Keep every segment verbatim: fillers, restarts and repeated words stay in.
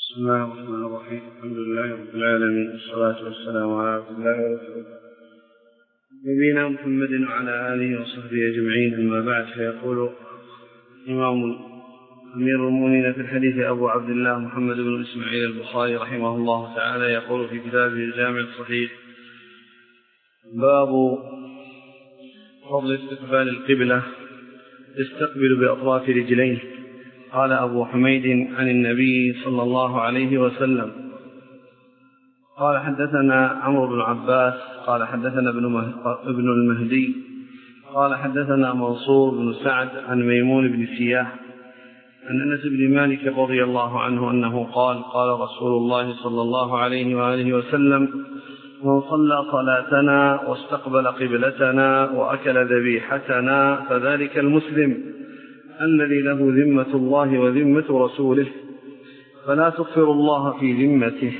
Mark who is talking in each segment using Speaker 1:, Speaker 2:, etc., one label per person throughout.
Speaker 1: بسم الله الرحمن الرحيم. الحمد لله رب العالمين، والصلاة والسلام على عبد الله ورسوله نبينا محمد وعلى آله وصحبه أجمعين. أما بعد، فيقول إمام أمير المؤمنين في الحديث أبو عبد الله محمد بن إسماعيل البخاري رحمه الله تعالى، يقول في كتابه الجامع الصحيح: باب فضل استقبال القبلة، يستقبل بأطراف رجليه. قال أبو حميد عن النبي صلى الله عليه وسلم قال: حدثنا عمرو بن عباس قال حدثنا ابن المهدي قال حدثنا منصور بن سعد عن ميمون بن سياح عن أنس بن مالك رضي الله عنه أنه قال: قال رسول الله صلى الله عليه وآله وسلم: من صلى صلاتنا واستقبل قبلتنا وأكل ذبيحتنا فذلك المسلم الذي له ذمة الله وذمة رسوله، فلا تغفر الله في ذمته.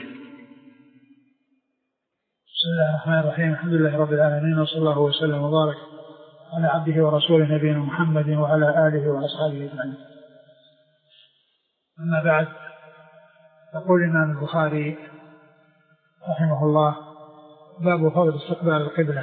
Speaker 2: بسم الله الرحمن الرحيم. الحمد لله رب العالمين، وصلى الله وسلم وبارك على عبده ورسوله نبينا محمد وعلى آله وأصحابه أجمعين. أما بعد، يقول الإمام البخاري رحمه الله: باب فضل استقبال القبلة.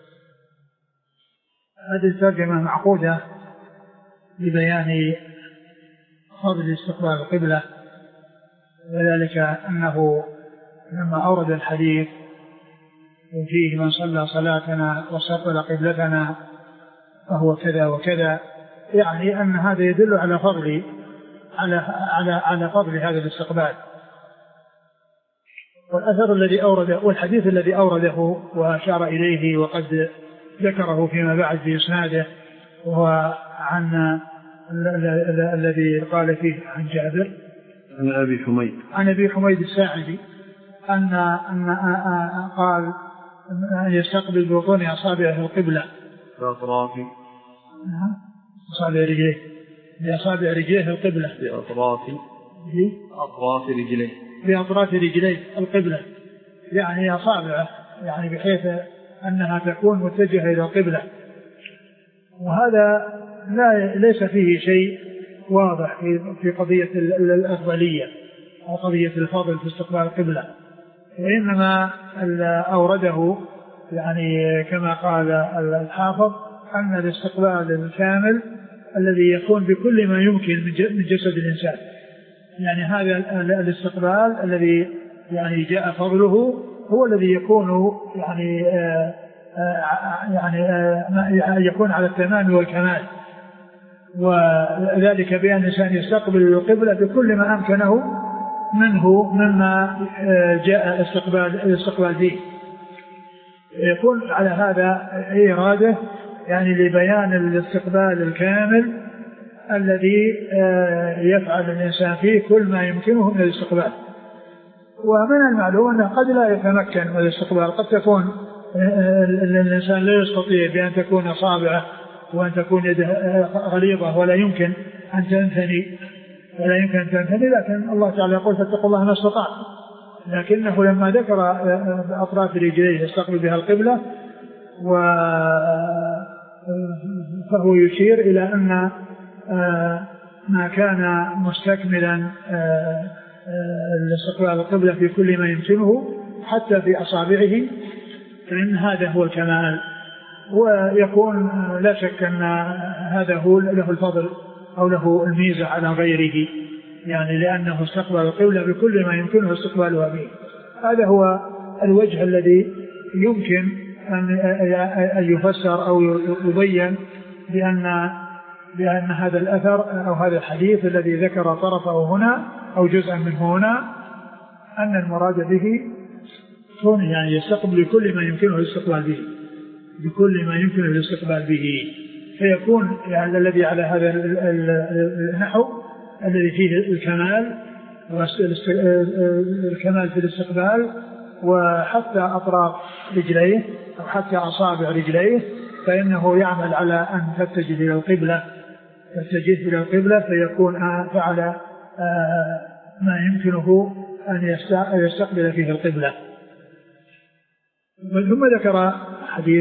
Speaker 2: هذه الترجمة معقودة لبيان فضل استقبال القبلة، وذلك أنه لما أورد الحديث فيه: من صلى صلاتنا واستقبل قبلتنا فهو كذا وكذا، يعني أن هذا يدل على فضل على على على فضل هذا الاستقبال. والأثر الذي أورده والحديث الذي أورده وأشار إليه وقد ذكره فيما بعد في إسناده، وهو عن الذي قال فيه عن جابر
Speaker 1: عن أبي حميد
Speaker 2: عن أبي حميد الساعدي أن أن قال أن يستقبل بطون أصابعه القبلة
Speaker 1: بأطراف
Speaker 2: أصابع رجليه بأصابع رجليه القبلة
Speaker 1: بأطراف أطراف رجليه
Speaker 2: بأطراف رجليه القبلة، يعني أصابعه، يعني بحيث أنها تكون متجهة إلى القبلة. وهذا لا ليس فيه شيء واضح في في قضية الأفضلية أو قضية الفضل في استقبال القبلة، وإنما أورده يعني كما قال الحافظ أن الاستقبال الكامل الذي يكون بكل ما يمكن من جسد الإنسان، يعني هذا الاستقبال الذي يعني جاء فضله هو الذي يكون يعني آآ آآ يعني آآ يكون على التمام والكمال، وذلك بأن الإنسان يستقبل القبلة بكل ما أمكنه منه مما جاء استقبال الاستقبال فيه. يكون على هذا إرادة يعني لبيان الاستقبال الكامل الذي يفعل الإنسان فيه كل ما يمكنه من الاستقبال. ومن المعلوم أنه قد لا يتمكن من الاستقبال، قد تكون الإنسان لا يستطيع بأن تكون أصابعه وأن تكون يده غليظة ولا يمكن أن تنثني ولا يمكن أن تنثني لكن الله تعالى يقول: فاتقوا الله ما استطعتم. لكنه لما ذكر أطراف رجليه يستقبل بها القبلة، فهو يشير إلى أن ما كان مستكملا الاستقبال القبلة في كل ما يمكنه حتى في أصابعه، فإن هذا هو الكمال. ويكون لا شك أن هذا هو له الفضل أو له الميزة على غيره، يعني لأنه استقبل القبلة بكل ما يمكنه استقبالها به. هذا هو الوجه الذي يمكن أن يفسر أو يبين بأن بأن هذا الأثر أو هذا الحديث الذي ذكر طرفه هنا أو جزءا منه هنا أن المراد به كون يعني يستقبل بكل ما يمكنه الاستقبال به بكل ما يمكنه الاستقبال به، فيكون يعني الذي على هذا النحو الذي فيه الكمال الكمال في الاستقبال، وحتى أطراف رجليه أو حتى أصابع رجليه فإنه يعمل على أن تتجه إلى القبلة تتجه إلى القبلة فيكون فعل ما يمكنه أن يستقبل فيه القبلة. ثم ذكر حديث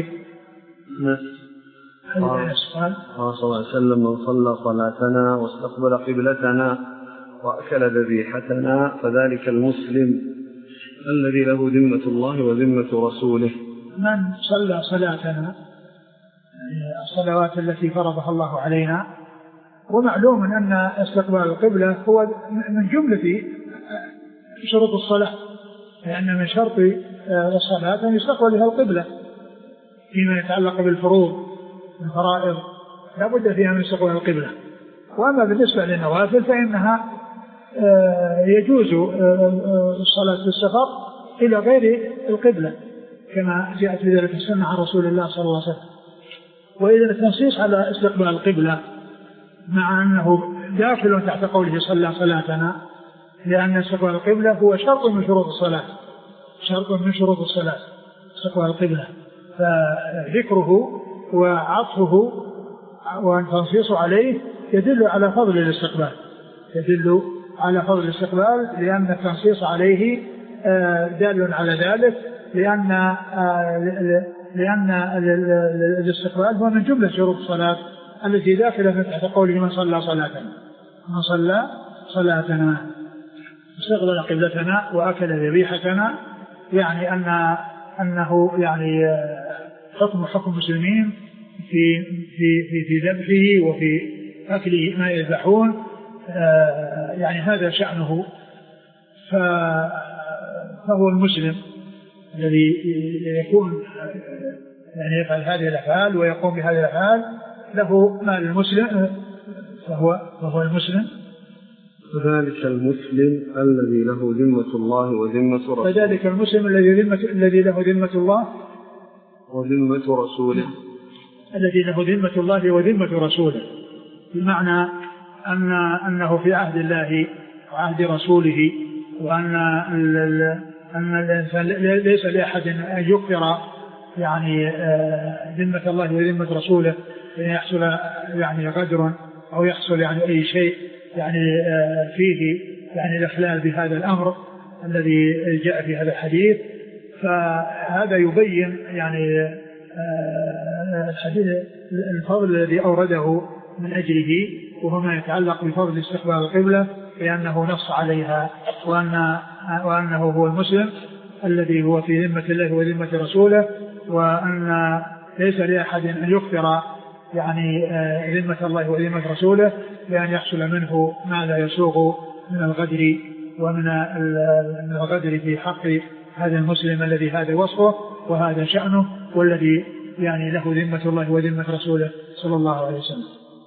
Speaker 1: قال صلى الله عليه وسلم: من صلى صلاتنا واستقبل قبلتنا وأكل ذبيحتنا فذلك المسلم الذي له ذمة الله وذمة رسوله.
Speaker 2: من صلى صلاتنا الصلوات التي فرضها الله علينا، ومعلوم أن استقبال القبلة هو من جملة شروط الصلاة، لأن من شرط الصلاة أن يستقبل بها القبلة فيما يتعلق بالفروض الفرائض لا بد فيها من استقبال القبلة. وأما بالنسبة للنوافل فإنها يجوز الصلاة في السفر إلى غير القبلة كما جاءت بذلك السنة عن رسول الله صلى الله عليه وسلم. وإذا التنصيص على استقبال القبلة مع أنه داخل تحت قوله صلى صلاتنا، لأن استقبال القبلة هو شرط من شروط الصلاة، شرط من شروط الصلاة استقبال القبلة، فذكره وعطفه والتنصيص عليه يدل على فضل الاستقبال، يدل على فضل الاستقبال لأن التنصيص عليه دال على ذلك، لأن لأن الاستقبال هو من جملة شروط الصلاة التي داخلة تحت قوله من صلى صلاتنا، من صلى صلاتنا استقبل قبلتنا وأكل ذبيحتنا، يعني أن أنه يعني حكم حكم المسلمين في في في في ذبحه وفي أكله ما يذبحون، يعني هذا شأنه. فهو المسلم الذي يكون يعني يفعل هذه الأفعال ويقوم بهذه الأفعال له مال المسلم، فهو فهو المسلم.
Speaker 1: فذلك المسلم الذي له ذمة الله وذمة رسوله.
Speaker 2: فذلك المسلم الذي ذمة الذي له ذمة الله
Speaker 1: وذمة رسوله.
Speaker 2: الذي له ذمة الله وذمة رسوله، بمعنى أن أنه في عهد الله وعهد رسوله، وأن أن الإنسان ليس لأحد أن يكفر يعني ذمة الله وذمة رسوله، أن يحصل يعني غدر أو يحصل يعني أي شيء يعني فيه يعني الإخلال بهذا الأمر الذي جاء في هذا الحديث. فهذا يبين يعني الحديث الفضل الذي أورده من أجله، وهو ما يتعلق بفضل استقبال القبلة، لأنه نص عليها، وأن وأنه هو المسلم الذي هو في ذمة الله وذمة رسوله، وأن ليس لأحد أن يكفر يعني ذمة الله وذمة رسوله لأن يحصل منه ما لا يسوغ من الغدر ومن الغدر في حق هذا المسلم الذي هذا وصفه وهذا شأنه، والذي يعني له ذمة الله وذمة رسوله صلى الله عليه وسلم.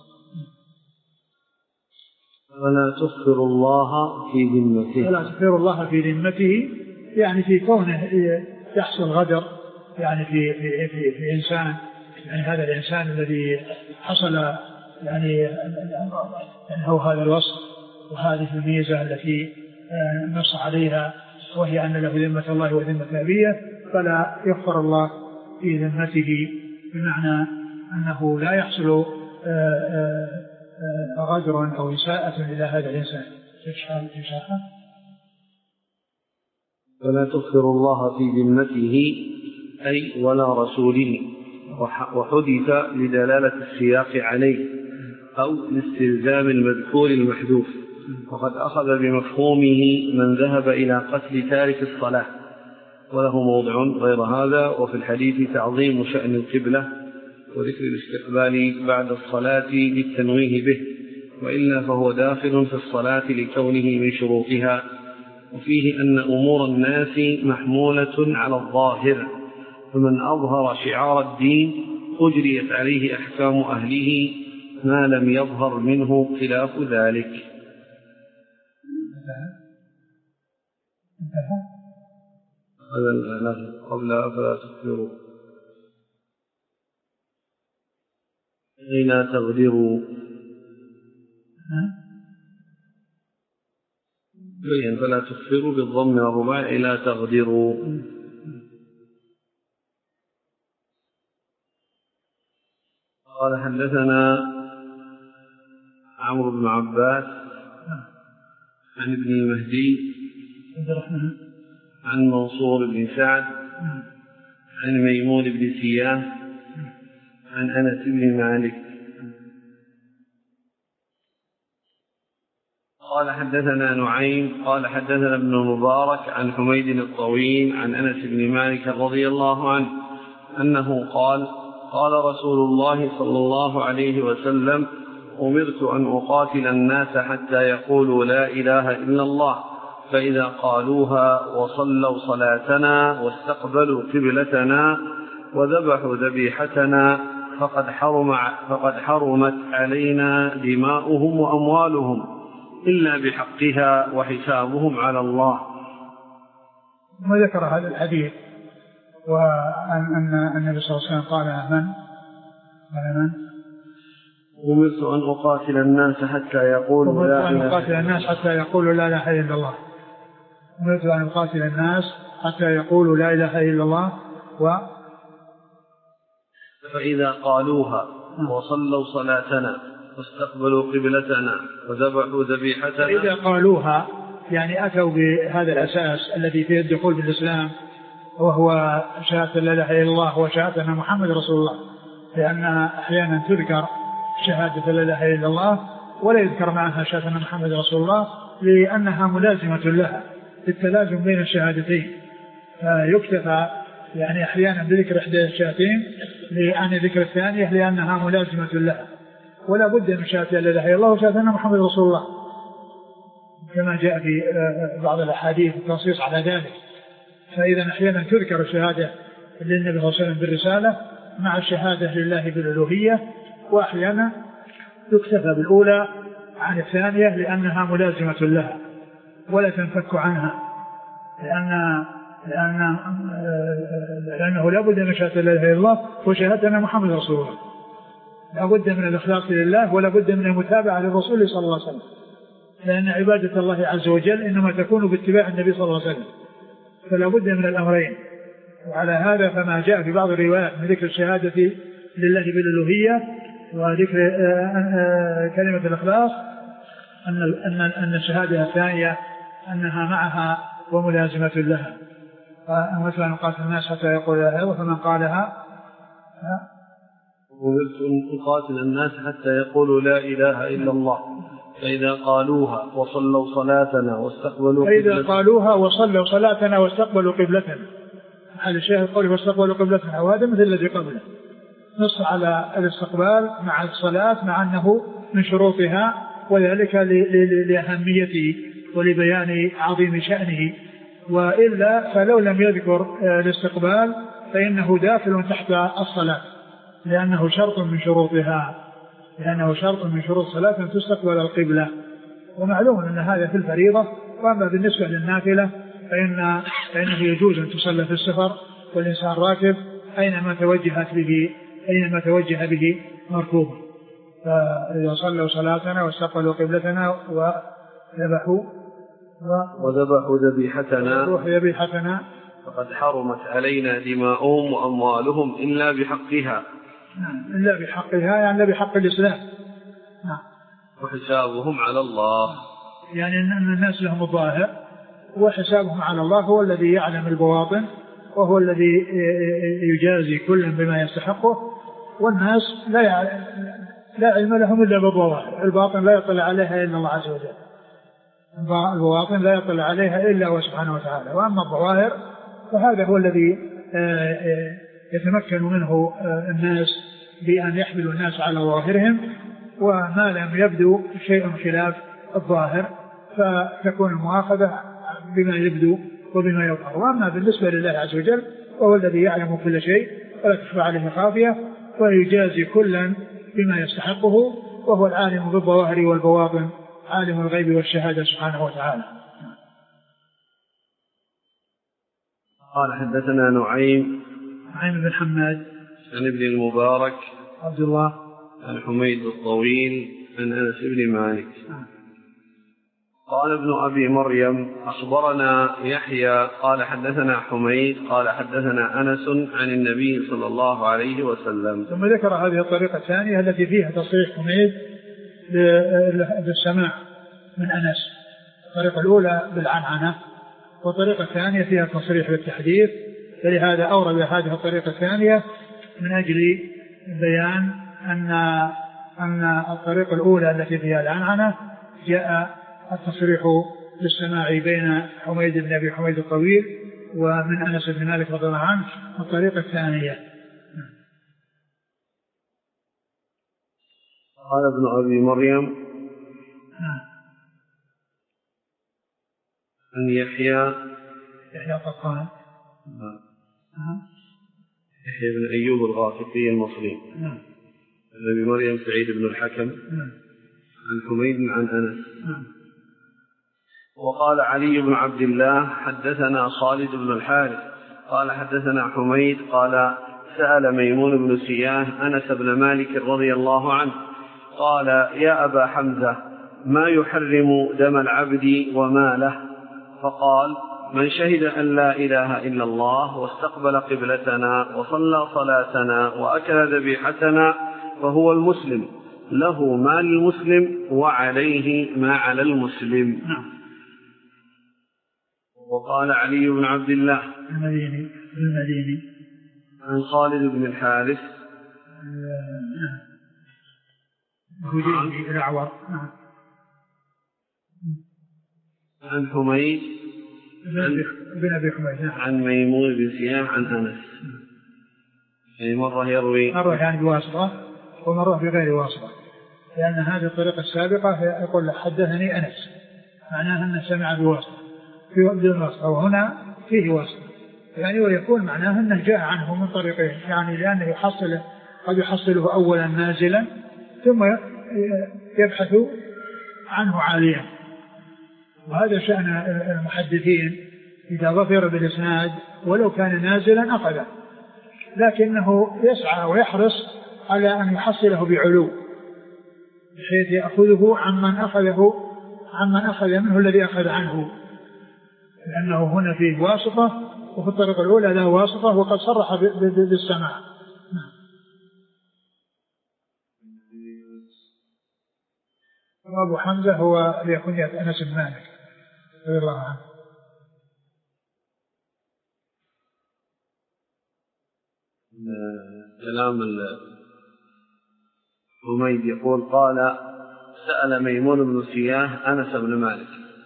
Speaker 1: ولا تغفر الله في ذمته.
Speaker 2: ولا تغفر الله في ذمته، يعني في كونه يحصل غدر يعني في في في, في إنسان، يعني هذا الإنسان الذي حصل يعني يعني هو هذا الوصف وهذه الميزة التي نص عليها، وهي أن له ذمة الله وذمة نبيه، فلا يغفر الله في ذمته، بمعنى أنه لا يحصل غدر أو إساءة إلى هذا الإنسان.
Speaker 1: ولا تغفر الله في ذمته أي ولا رسوله، وحدث لدلالة السياق عليه أو لاستلزام المذكور المحذوف، وقد أخذ بمفهومه من ذهب إلى قتل تارك الصلاة، وله موضع غير هذا. وفي الحديث تعظيم شأن القبلة وذكر الاستقبال بعد الصلاة للتنويه به، وإلا فهو داخل في الصلاة لكونه من شروطها. وفيه أن أمور الناس محمولة على الظاهر، فمن أظهر شعار الدين أجريت عليه أحكام أهله ما لم يظهر منه خلاف ذلك. هذا قبل أفلا تغفروا لا تغدروا، بين فلا تغفروا بالضم الرباعي لا تغدروا. قال حدثنا عمرو بن عباس عن ابن المهدي عن منصور بن سعد عن ميمون بن سياه عن أنس بن مالك قال حدثنا نعيم قال حدثنا ابن المبارك عن حميد الطويل عن أنس بن مالك رضي الله عنه أنه قال قال رسول الله صلى الله عليه وسلم أمرت أن أقاتل الناس حتى يقولوا لا إله إلا الله فإذا قالوها وصلوا صلاتنا واستقبلوا قبلتنا وذبحوا ذبيحتنا فقد حرم فقد حرمت علينا دماؤهم وأموالهم إلا بحقها وحسابهم على الله.
Speaker 2: وذكر هذا الحديث وأن أن النبي صلى الله عليه وسلم قال من قال من
Speaker 1: أمرت أن أقاتل الناس حتى يقولوا لا
Speaker 2: أن أقاتل الناس حتى يقولوا لا إله إلا الله أمرت أن أقاتل الناس حتى يقولوا لا إله إلا الله و
Speaker 1: فإذا قالوها وصلوا صلاتنا واستقبلوا قبلتنا وذبحوا ذبيحتنا.
Speaker 2: فإذا قالوها يعني أتوا بهذا الأساس الذي فيه الدخول بالإسلام وهو شهادة لا إله إلا الله وشهادة أن محمد رسول الله، لأن أحيانا تذكر شهادة لا إله إلا الله ولا يذكر معها شهادة أن محمد رسول الله لأنها ملازمة لها للتلازم بين الشهادتين، فيكتفى يعني أحيانا بذكر إحدى الشهادتين لأن ذكر الثانية لأنها ملازمة لها، ولا بد من شهادة لا إله إلا الله وشهادة أن محمد رسول الله كما جاء في بعض الأحاديث التنصيص على ذلك. فإذا أحيانا تذكر الشهادة للنبي صلى الله عليه وسلم بالرسالة مع الشهادة لله بالألوهية، وأحيانا تكتفى بالأولى عن الثانية لأنها ملازمة لها ولا تنفك عنها، لأن لأن لأنه لا بد من شهادة لا إله إلا الله وشهادة أن محمد رسول الله، لا بد من الإخلاص لله ولا بد من المتابعة للرسول صلى الله عليه وسلم، لأن عبادة الله عز وجل إنما تكون باتباع النبي صلى الله عليه وسلم، فلا بد من الأمرين. وعلى هذا فما جاء في بعض الروايات من ذكر الشهادة لله بالألوهية وذكر كلمة الإخلاص أن أن أن الشهادة الثانية أنها معها وملازمة لها. مثلا أن قاتل الناس حتى يقول لا إله، فمن قالها
Speaker 1: أمرت أن أقاتل الناس حتى يقولوا لا إله إلا الله فإذا قالوها وصلوا صلاتنا واستقبلوا
Speaker 2: قبلتنا فإذا قالوها وصلوا صلاتنا واستقبلوا قبلتنا، على الشيخ قوله واستقبلوا قبلتنا، وهذا مثل الذي قبله نص على الاستقبال مع الصلاة مع أنه من شروطها، وذلك لأهميته ولبيان عظيم شأنه، وإلا فلو لم يذكر الاستقبال فإنه داخل تحت الصلاة لأنه شرط من شروطها، لأنه شرط من شروط الصلاة أن تستقبل القبلة. ومعلوم أن هذا في الفريضة، وأما بالنسبة للنافلة فإن فإنه يجوز أن تصلى في السفر والإنسان راكب أينما توجهت به أينما توجه به مركوبا. فإذا صلوا صلاتنا واستقبلوا قبلتنا وذبحوا
Speaker 1: وذبحوا ذبيحتنا
Speaker 2: ذبيحتنا
Speaker 1: فقد حرمت علينا دماؤهم وأموالهم إلا بحقها.
Speaker 2: نعم، إلا بحقها يعني بحق الإسلام. نعم.
Speaker 1: وحسابهم على الله،
Speaker 2: يعني أن الناس لهم الظاهر وحسابهم على الله، هو الذي يعلم البواطن وهو الذي يجازي كل بما يستحقه، والناس لا يعلم لا علم لهم إلا بالظواهر، الباطن لا يطلع عليها إلا الله عز وجل، البواطن لا يطلع عليها إلا هو سبحانه وتعالى. وأما الظواهر فهذا هو الذي يتمكن منه الناس بأن يحملوا الناس على ظواهرهم، وما لم يبدو شيء خلاف الظاهر فتكون المؤاخذة بما يبدو وبما يظهر. وأما بالنسبة لله عز وجل وهو الذي يعلم كل شيء ولا تخفى عليه خافية ويجازي كلا بما يستحقه، وهو العالم بالظواهر والبواطن عالم الغيب والشهادة سبحانه وتعالى.
Speaker 1: قال حدثنا نعيم
Speaker 2: نعيم بن حماد
Speaker 1: عن ابن المبارك
Speaker 2: عبد الله
Speaker 1: عن حميد الطويل عن أنس بن مالك قال ابن أبي مريم أخبرنا يحيى قال حدثنا حميد قال حدثنا أنس عن النبي صلى الله عليه وسلم.
Speaker 2: ثم ذكر هذه الطريقة الثانية التي فيها تصريح حميد بالسماع من أنس، الطريقة الأولى بالعنعنة والطريقة الثانية فيها تصريح بالتحديث، فلهذا أورد هذه الطريقة الثانية من أجل بيان أن أن الطريقة الأولى التي فيها العنعنة جاء التصريح بالسماع بين حميد بن أبي حميد الطويل ومن أنس بن مالك رضي الله عنه الطريقة الثانية.
Speaker 1: قال ابن أبي مريم أن يحيى
Speaker 2: يحيى قطان
Speaker 1: يحيى بن أيوب الغافقي المصري
Speaker 2: نعم.
Speaker 1: أبي مريم سعيد بن الحكم
Speaker 2: نعم.
Speaker 1: عن حميد عن أنس.
Speaker 2: نعم.
Speaker 1: وقال علي بن عبد الله حدثنا خالد بن الحارث قال حدثنا حميد قال سأل ميمون بن سياه أنس بن مالك رضي الله عنه قال يا أبا حمزة ما يحرم دم العبد وماله؟ فقال من شهد أن لا إله إلا الله واستقبل قبلتنا وصلى صلاتنا وأكل ذبيحتنا فهو المسلم، له ما للمسلم وعليه ما على المسلم. وقال علي بن عبد الله
Speaker 2: المديني المديني
Speaker 1: عن خالد بن الحارث
Speaker 2: هجيج الأعور
Speaker 1: عن حميد
Speaker 2: بن أبي حميد
Speaker 1: عن ميمون بن سياه عن أنس. يعني مرة يروي
Speaker 2: مرة يعني بواسطة ومرة بغير واسطة، لأن هذه الطريقة السابقة يقول حدثني أنس معناها أنه سمع بواسطة في واسطة، وهنا فيه واسطة يعني ويكون معناها أنه جاء عنه من طريقين، يعني لأنه يحصل قد يحصله أولا نازلا ثم يبحث عنه عاليا. وهذا شأن المحدثين إذا ظفر بالإسناد ولو كان نازلا أخذه، لكنه يسعى ويحرص على أن يحصله بعلو بحيث يأخذه عمن أخذه عمن أخذ منه الذي أخذ عنه، لأنه هنا فيه واسطة وفي الطريقة الأولى لا واسطة وقد صرح بالسماع. أبو حمزة هو ليكون أنس بن مالك رضي الله عنه.
Speaker 1: كلام حميد يقول قال سأل ميمون بن سياه أنس بن مالك،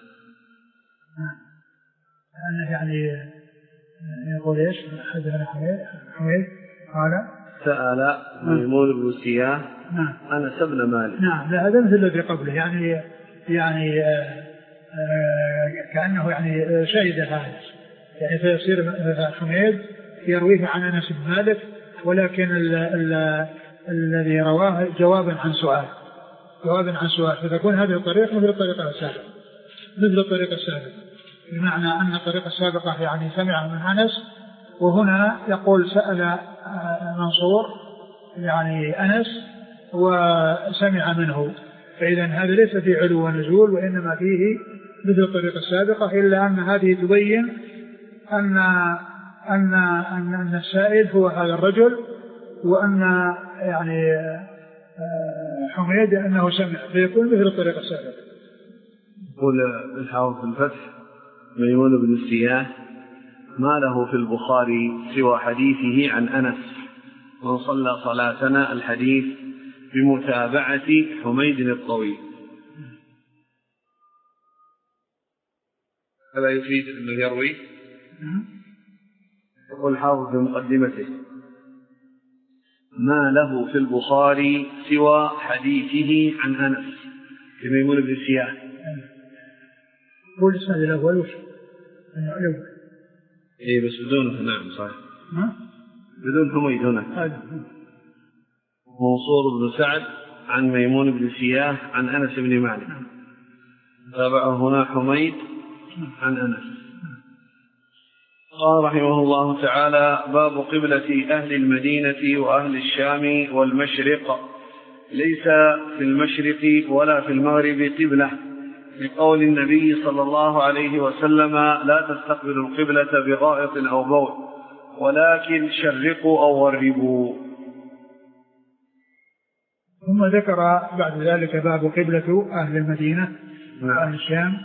Speaker 2: أنه يعني يقول إيش حدثنا حميد قال
Speaker 1: سأل ميمون بن سياه أنس بن مالك.
Speaker 2: نعم لا هذا مثل الذي قبله، يعني يعني آآ آآ كأنه يعني شهد هذا، يعني فيصير حميد يرويه عن أنس بن مالك، ولكن ال ال الذي رواه جوابا عن سؤال جوابا عن سؤال فتكون هذه الطريقة مثل الطريقة السابقة مثل الطريقة السابقة بمعنى أن الطريقة السابقة يعني سمع من أنس، وهنا يقول سأل منصور يعني أنس وسمع منه، فإذا هذا ليس فيه علو ونزول وإنما فيه مثل الطريقة السابقة، إلا أن هذه تبين أن أن أن, أن السائل هو هذا الرجل، وأن يعني حميد أنه سمع، فيكون مثل الطريقة السابقة.
Speaker 1: يقول الحافظ في الفتح ميمون بن سياه ما له في البخاري سوى حديثه عن أنس من صلى صلاتنا الحديث بمتابعة حميد الطويل. هذا يفيد أنه يروي. يقول الحافظ في مقدمته ما له في البخاري سوى حديثه عن أنس ميمون بن سياه.
Speaker 2: هو الإسناد الأول وش؟
Speaker 1: إيه بس بدونه. نعم صحيح بدون حميد هنا. منصور بن سعد عن ميمون بن سياه عن أنس بن مالك، تابعه هنا حميد عن أنس. قال رحمه الله تعالى باب قبلة أهل المدينة وأهل الشام والمشرق، ليس في المشرق ولا في المغرب قبلة، لقول النبي صلى الله عليه وسلم لا تستقبلوا القبلة بغائط أو بول ولكن شرقوا أو غربوا.
Speaker 2: ثم ذكر بعد ذلك باب قبلة أهل المدينة وأهل الشام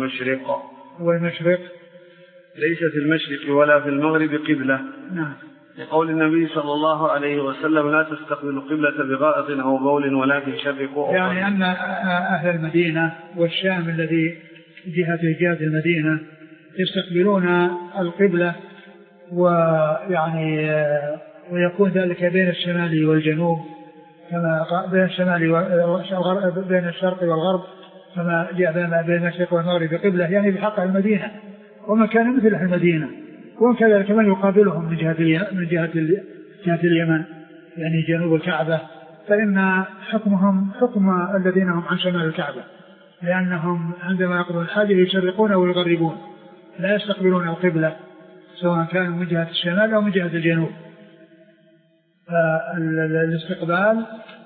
Speaker 1: والمشرق
Speaker 2: والمشرق،
Speaker 1: ليس في المشرق ولا في المغرب قبلة.
Speaker 2: نعم.
Speaker 1: لقول النبي صلى الله عليه وسلم لا تستقبلوا القبلة بغائط أو بول ولكن شرقوا.
Speaker 2: يعني أن أهل المدينة والشام الذي جهة جهة المدينة يستقبلون القبلة، ويعني ويكون ذلك بين الشمال والجنوب كما بين الشمال والغرب، بين الشرق والغرب كما جاء بين المشرق والمغرب قبلة، يعني بحق المدينة وما كان مثل المدينة، وكذلك من يقابلهم من جهة من جهة جهة اليمن يعني جنوب الكعبة، فإن حكمهم حكم الذين هم عن شمال الكعبة، لأنهم عندما يقضون الحاجة يشرقون ويغربون، لا يستقبلون القبلة سواء كانوا من جهة الشمال أو من جهة الجنوب. فالاستقبال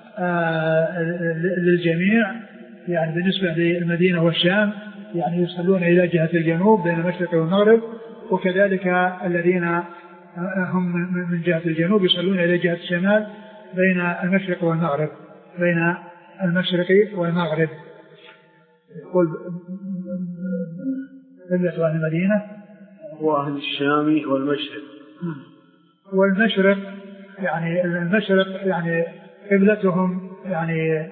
Speaker 2: للجميع يعني بالنسبة للمدينة والشام يعني يصلون إلى جهة الجنوب بين المشرق والمغرب، وكذلك الذين هم من جهة الجنوب يصلون إلى جهة الشمال بين المشرق والمغرب بين المشرق والمغرب. يقول قبلة أهل المدينة
Speaker 1: وأهل الشام والمشرق
Speaker 2: والمشرق، يعني المشرق يعني قبلتهم يعني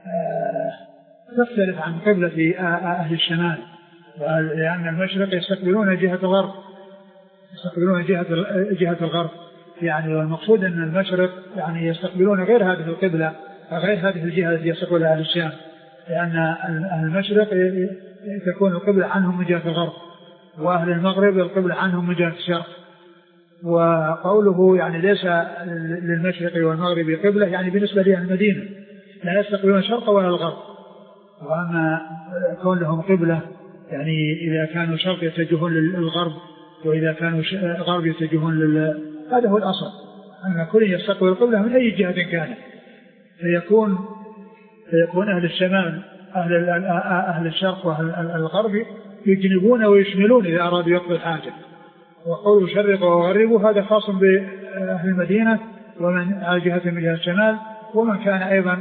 Speaker 2: تختلف عن قبلة أهل الشمال، لأن المشرق يستقبلون جهة الغرب يستقبلون جهة جهة الغرب يعني، والمقصود أن المشرق يعني يستقبلون غير هذه القبلة غير هذه الجهة التي يستقبلها أهل الشام، لأن أهل المشرق تكون القبلة عنهم من جهة الغرب، وأهل المغرب القبلة عنهم من جهة الشرق. وقوله يعني ليس للمشرق والمغرب قبلة يعني بالنسبة لأهل المدينة لا يستقبلون الشرق ولا الغرب، وأما كون لهم قبلة يعني إذا كانوا شرق يتجهون للغرب وإذا كانوا غرب يتجهون لل هذا هو الأصل، أن كل يستقبل القبلة من أي جهة كانت، فيكون فيكون أهل الشمال أهل أهل الشرق وأهل الغرب يجنبون ويشملون إذا أرادوا يقضوا الحاجة. وقول شرق وغرب هذا خاص بأهل المدينة ومن على جهة من جهة الشمال، ومن كان أيضا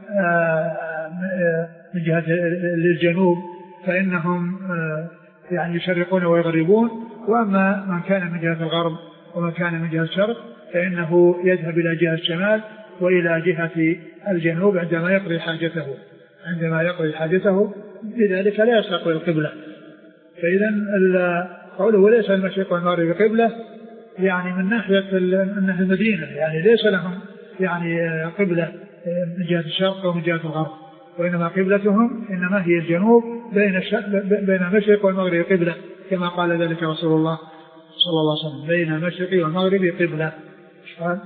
Speaker 2: من جهة للجنوب فإنهم يعني يشرقون ويغربون، وأما من كان من جهة الغرب ومن كان من جهة الشرق فإنه يذهب إلى جهة الشمال وإلى جهة الجنوب عندما يقضي حاجته عندما يقضي حاجته لذلك لا يستقبل القبلة. فإذا قوله ليس المشرق والمغرب قبلة يعني من ناحية أن المدينة يعني ليس لهم يعني قبلة من جهة الشرق ومن جهة الغرب، وإنما قبلتهم إنما هي الجنوب بين بين المشرق والمغرب قبلة، كما قال ذلك رسول الله صلى الله عليه وسلم بين المشرق والمغرب قبلة. قال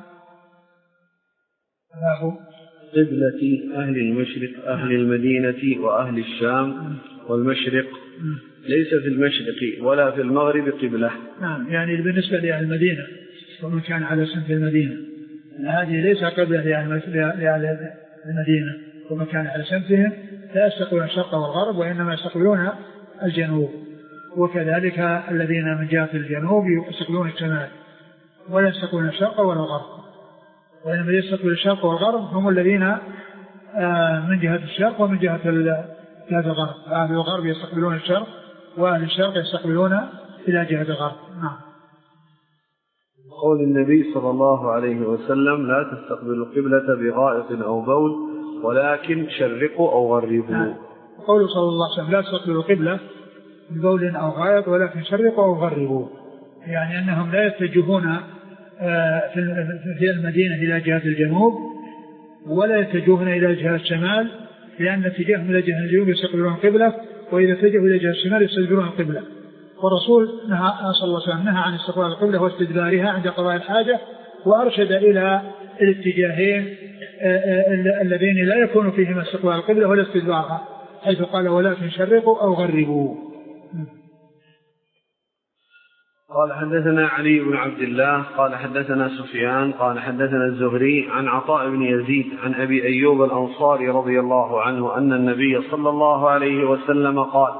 Speaker 1: قبلة أهل المشرق أهل المدينة وأهل الشام والمشرق ليس في المشرق ولا في المغرب قبلة.
Speaker 2: نعم، يعني بالنسبة لأهل المدينة ومن كان على سنة المدينة هذه ليس قبلة لأهل المدينة ومن كان على سنتهم لا يستقبلون الشرق والغرب وإنما يستقبلون الجنوب، وكذلك الذين من جهة الجنوب يستقبلون الشمال ولا يستقبلون الشرق ولا الغرب، وإنما يستقبل الشرق والغرب هم الذين من جهة الشرق ومن جهة الغرب. أهل الغرب يستقبلون الشرق وأهل الشرق يستقبلون إلى جهة الغرب. نعم.
Speaker 1: قول النبي صلى الله عليه وسلم لا تستقبلوا القبلة بغائط أو بول ولكن شرقوا أو غربوا.
Speaker 2: نعم. قول صلى الله عليه وسلم لا تستقبلوا القبلة ببول أو غائط ولكن شرقوا أو غربوا، يعني أنهم لا يتجهون في المدينة إلى جهة الجنوب ولا يتجهون إلى جهة الشمال، لأن اتجاههم إلى جهة الجنوب يستقبلون القبلة، وإذا اتجهوا إلى جهة الشمال يستدبرون القبلة. والرسول نهى صلى الله عليه وسلم نهى عن استقبال القبلة واستدبارها عند قضاء الحاجة، وأرشد إلى الاتجاهين الذين لا يكون فيهما استقبال القبلة ولا استدبارها، حيث قال ولكن شرقوا أو غربوا.
Speaker 1: قال حدثنا علي بن عبد الله قال حدثنا سفيان قال حدثنا الزهري عن عطاء بن يزيد عن أبي أيوب الأنصاري رضي الله عنه أن النبي صلى الله عليه وسلم قال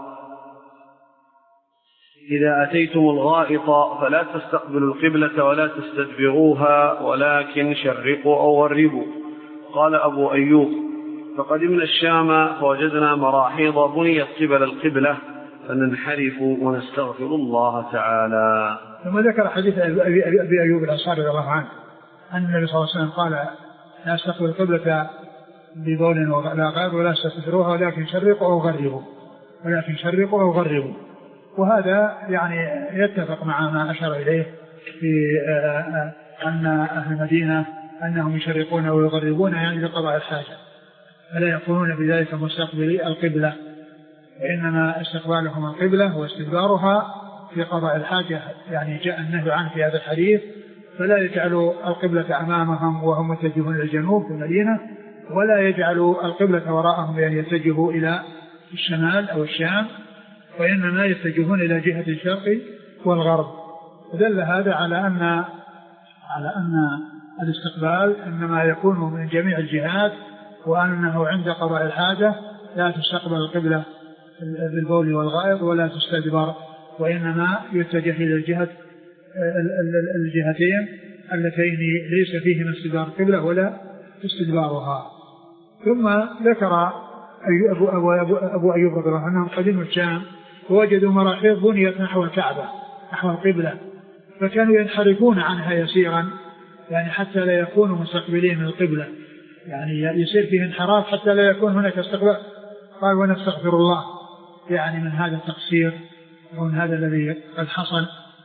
Speaker 1: إذا أتيتم الغائط فلا تستقبلوا القبلة ولا تستدبروها ولكن شرقوا أو غربوا. قال أبو أيوب فقدمنا الشام فوجدنا مراحيض بنيت قبل القبلة فننحرف ونستغفر الله تعالى.
Speaker 2: ثم ذكر حديث أبي, أبي, أبي أيوب الأنصاري رضي الله عنه أن النبي صلى الله عليه وسلم قال لا استقبل القبلة ببول ولا غير ولا استدبروها ولكن شرقوا أو غربوا ولكن شرقوا أو غربوا. وهذا يعني يتفق مع ما أشار إليه في أن أهل المدينة أنهم يشرقون ويغربون يعني لقضاء الحاجة، فلا يكونون بذلك مستقبلي القبلة، وإنما استقبالهم القبلة واستدبارها في قضاء الحاجة، يعني جاء النهي عنه في هذا الحديث، فلا يجعلوا القبلة أمامهم وهم متجهون إلى الجنوب في المدينة، ولا يجعلوا القبلة وراءهم بأن يتجهوا إلى الشمال أو الشام، وإنما يتجهون إلى جهة الشرق والغرب. ودل هذا على أن على أن الاستقبال إنما يكون من جميع الجهات، وأنه عند قضاء الحاجة لا تستقبل القبلة بالبول والغائط ولا تستدبر، وإنما يتجه إلى الجهة الجهتين اللتين ليس فيهما استدبار القبلة ولا استدبارها. ثم ذكر أبو, أبو, أبو, أبو أيوب رضي الله عنه قدموا الشام ووجدوا مراحيض بنيت نحو الكعبة نحو القبلة، فكانوا ينحرفون عنها يسيرا، يعني حتى لا يكونوا مستقبلين من القبلة، يعني يصير فيه انحراف حتى لا يكون هناك استقبال. قال ونستغفر الله، يعني من هذا التقصير ومن هذا الذي قد حصل.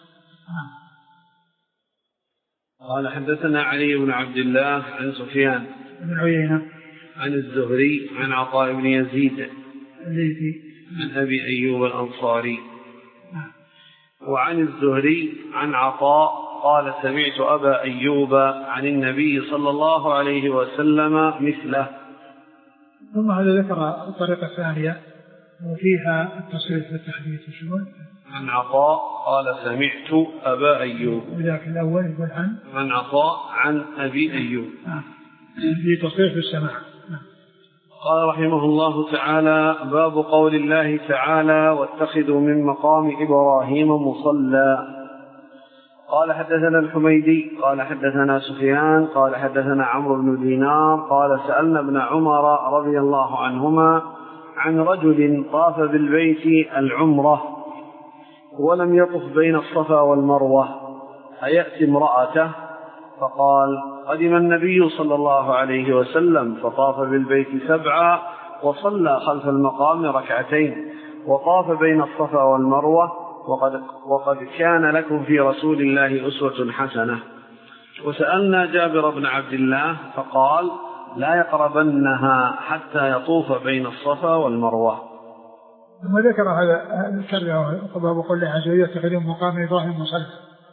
Speaker 1: قال حدثنا علي بن عبد الله عن سفيان
Speaker 2: بن عيينة
Speaker 1: عن الزهري عن عطاء بن يزيد عن أبي أيوب الأنصاري وعن الزهري عن عطاء قال سمعت أبا أيوب عن النبي صلى الله عليه وسلم مثله.
Speaker 2: ثم هذا ذكر الطريقة الثانية وفيها التصريح بالتحديث والشمول
Speaker 1: عن عطاء قال سمعت أبا أيوب،
Speaker 2: وذاك الأول يقول عن
Speaker 1: عن عطاء عن أبي أيوب
Speaker 2: في تصريح بالسماع.
Speaker 1: قال رحمه الله تعالى باب قول الله تعالى واتخذوا من مقام إبراهيم مصلى. قال حدثنا الحميدي قال حدثنا سفيان قال حدثنا عمرو بن دينار قال سألنا ابن عمر رضي الله عنهما عن رجل طاف بالبيت العمرة ولم يطف بين الصفا والمروة أيأتي امرأته؟ فقال قدم النبي صلى الله عليه وسلم فطاف بالبيت سبعا وصلى خلف المقام ركعتين وطاف بين الصفا والمروة وقد, وقد كان لكم في رسول الله أسوة حسنة. وسألنا جابر بن عبد الله فقال لا يقربنها حتى يطوف بين الصفا والمروة.
Speaker 2: ثم ذكر هذا الكرر باب قول الله عز وجل يتخذون مقام إبراهيم مصلى.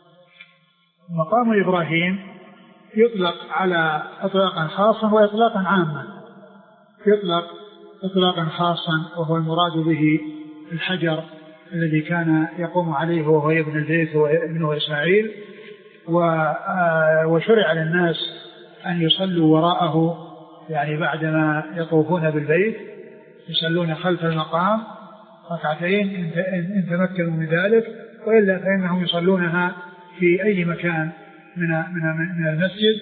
Speaker 2: مقام إبراهيم يطلق على إطلاقا خاصا وإطلاقا عاما. يطلق إطلاقا خاصا وهو المراد به الحجر الذي كان يقوم عليه وهو ابن البيت وابنه إسماعيل، وشرع للناس أن يصلوا وراءه، يعني بعدما يطوفون بالبيت يصلون خلف المقام ركعتين إن تمكنوا من ذلك، وإلا فإنهم يصلونها في أي مكان من من من المسجد.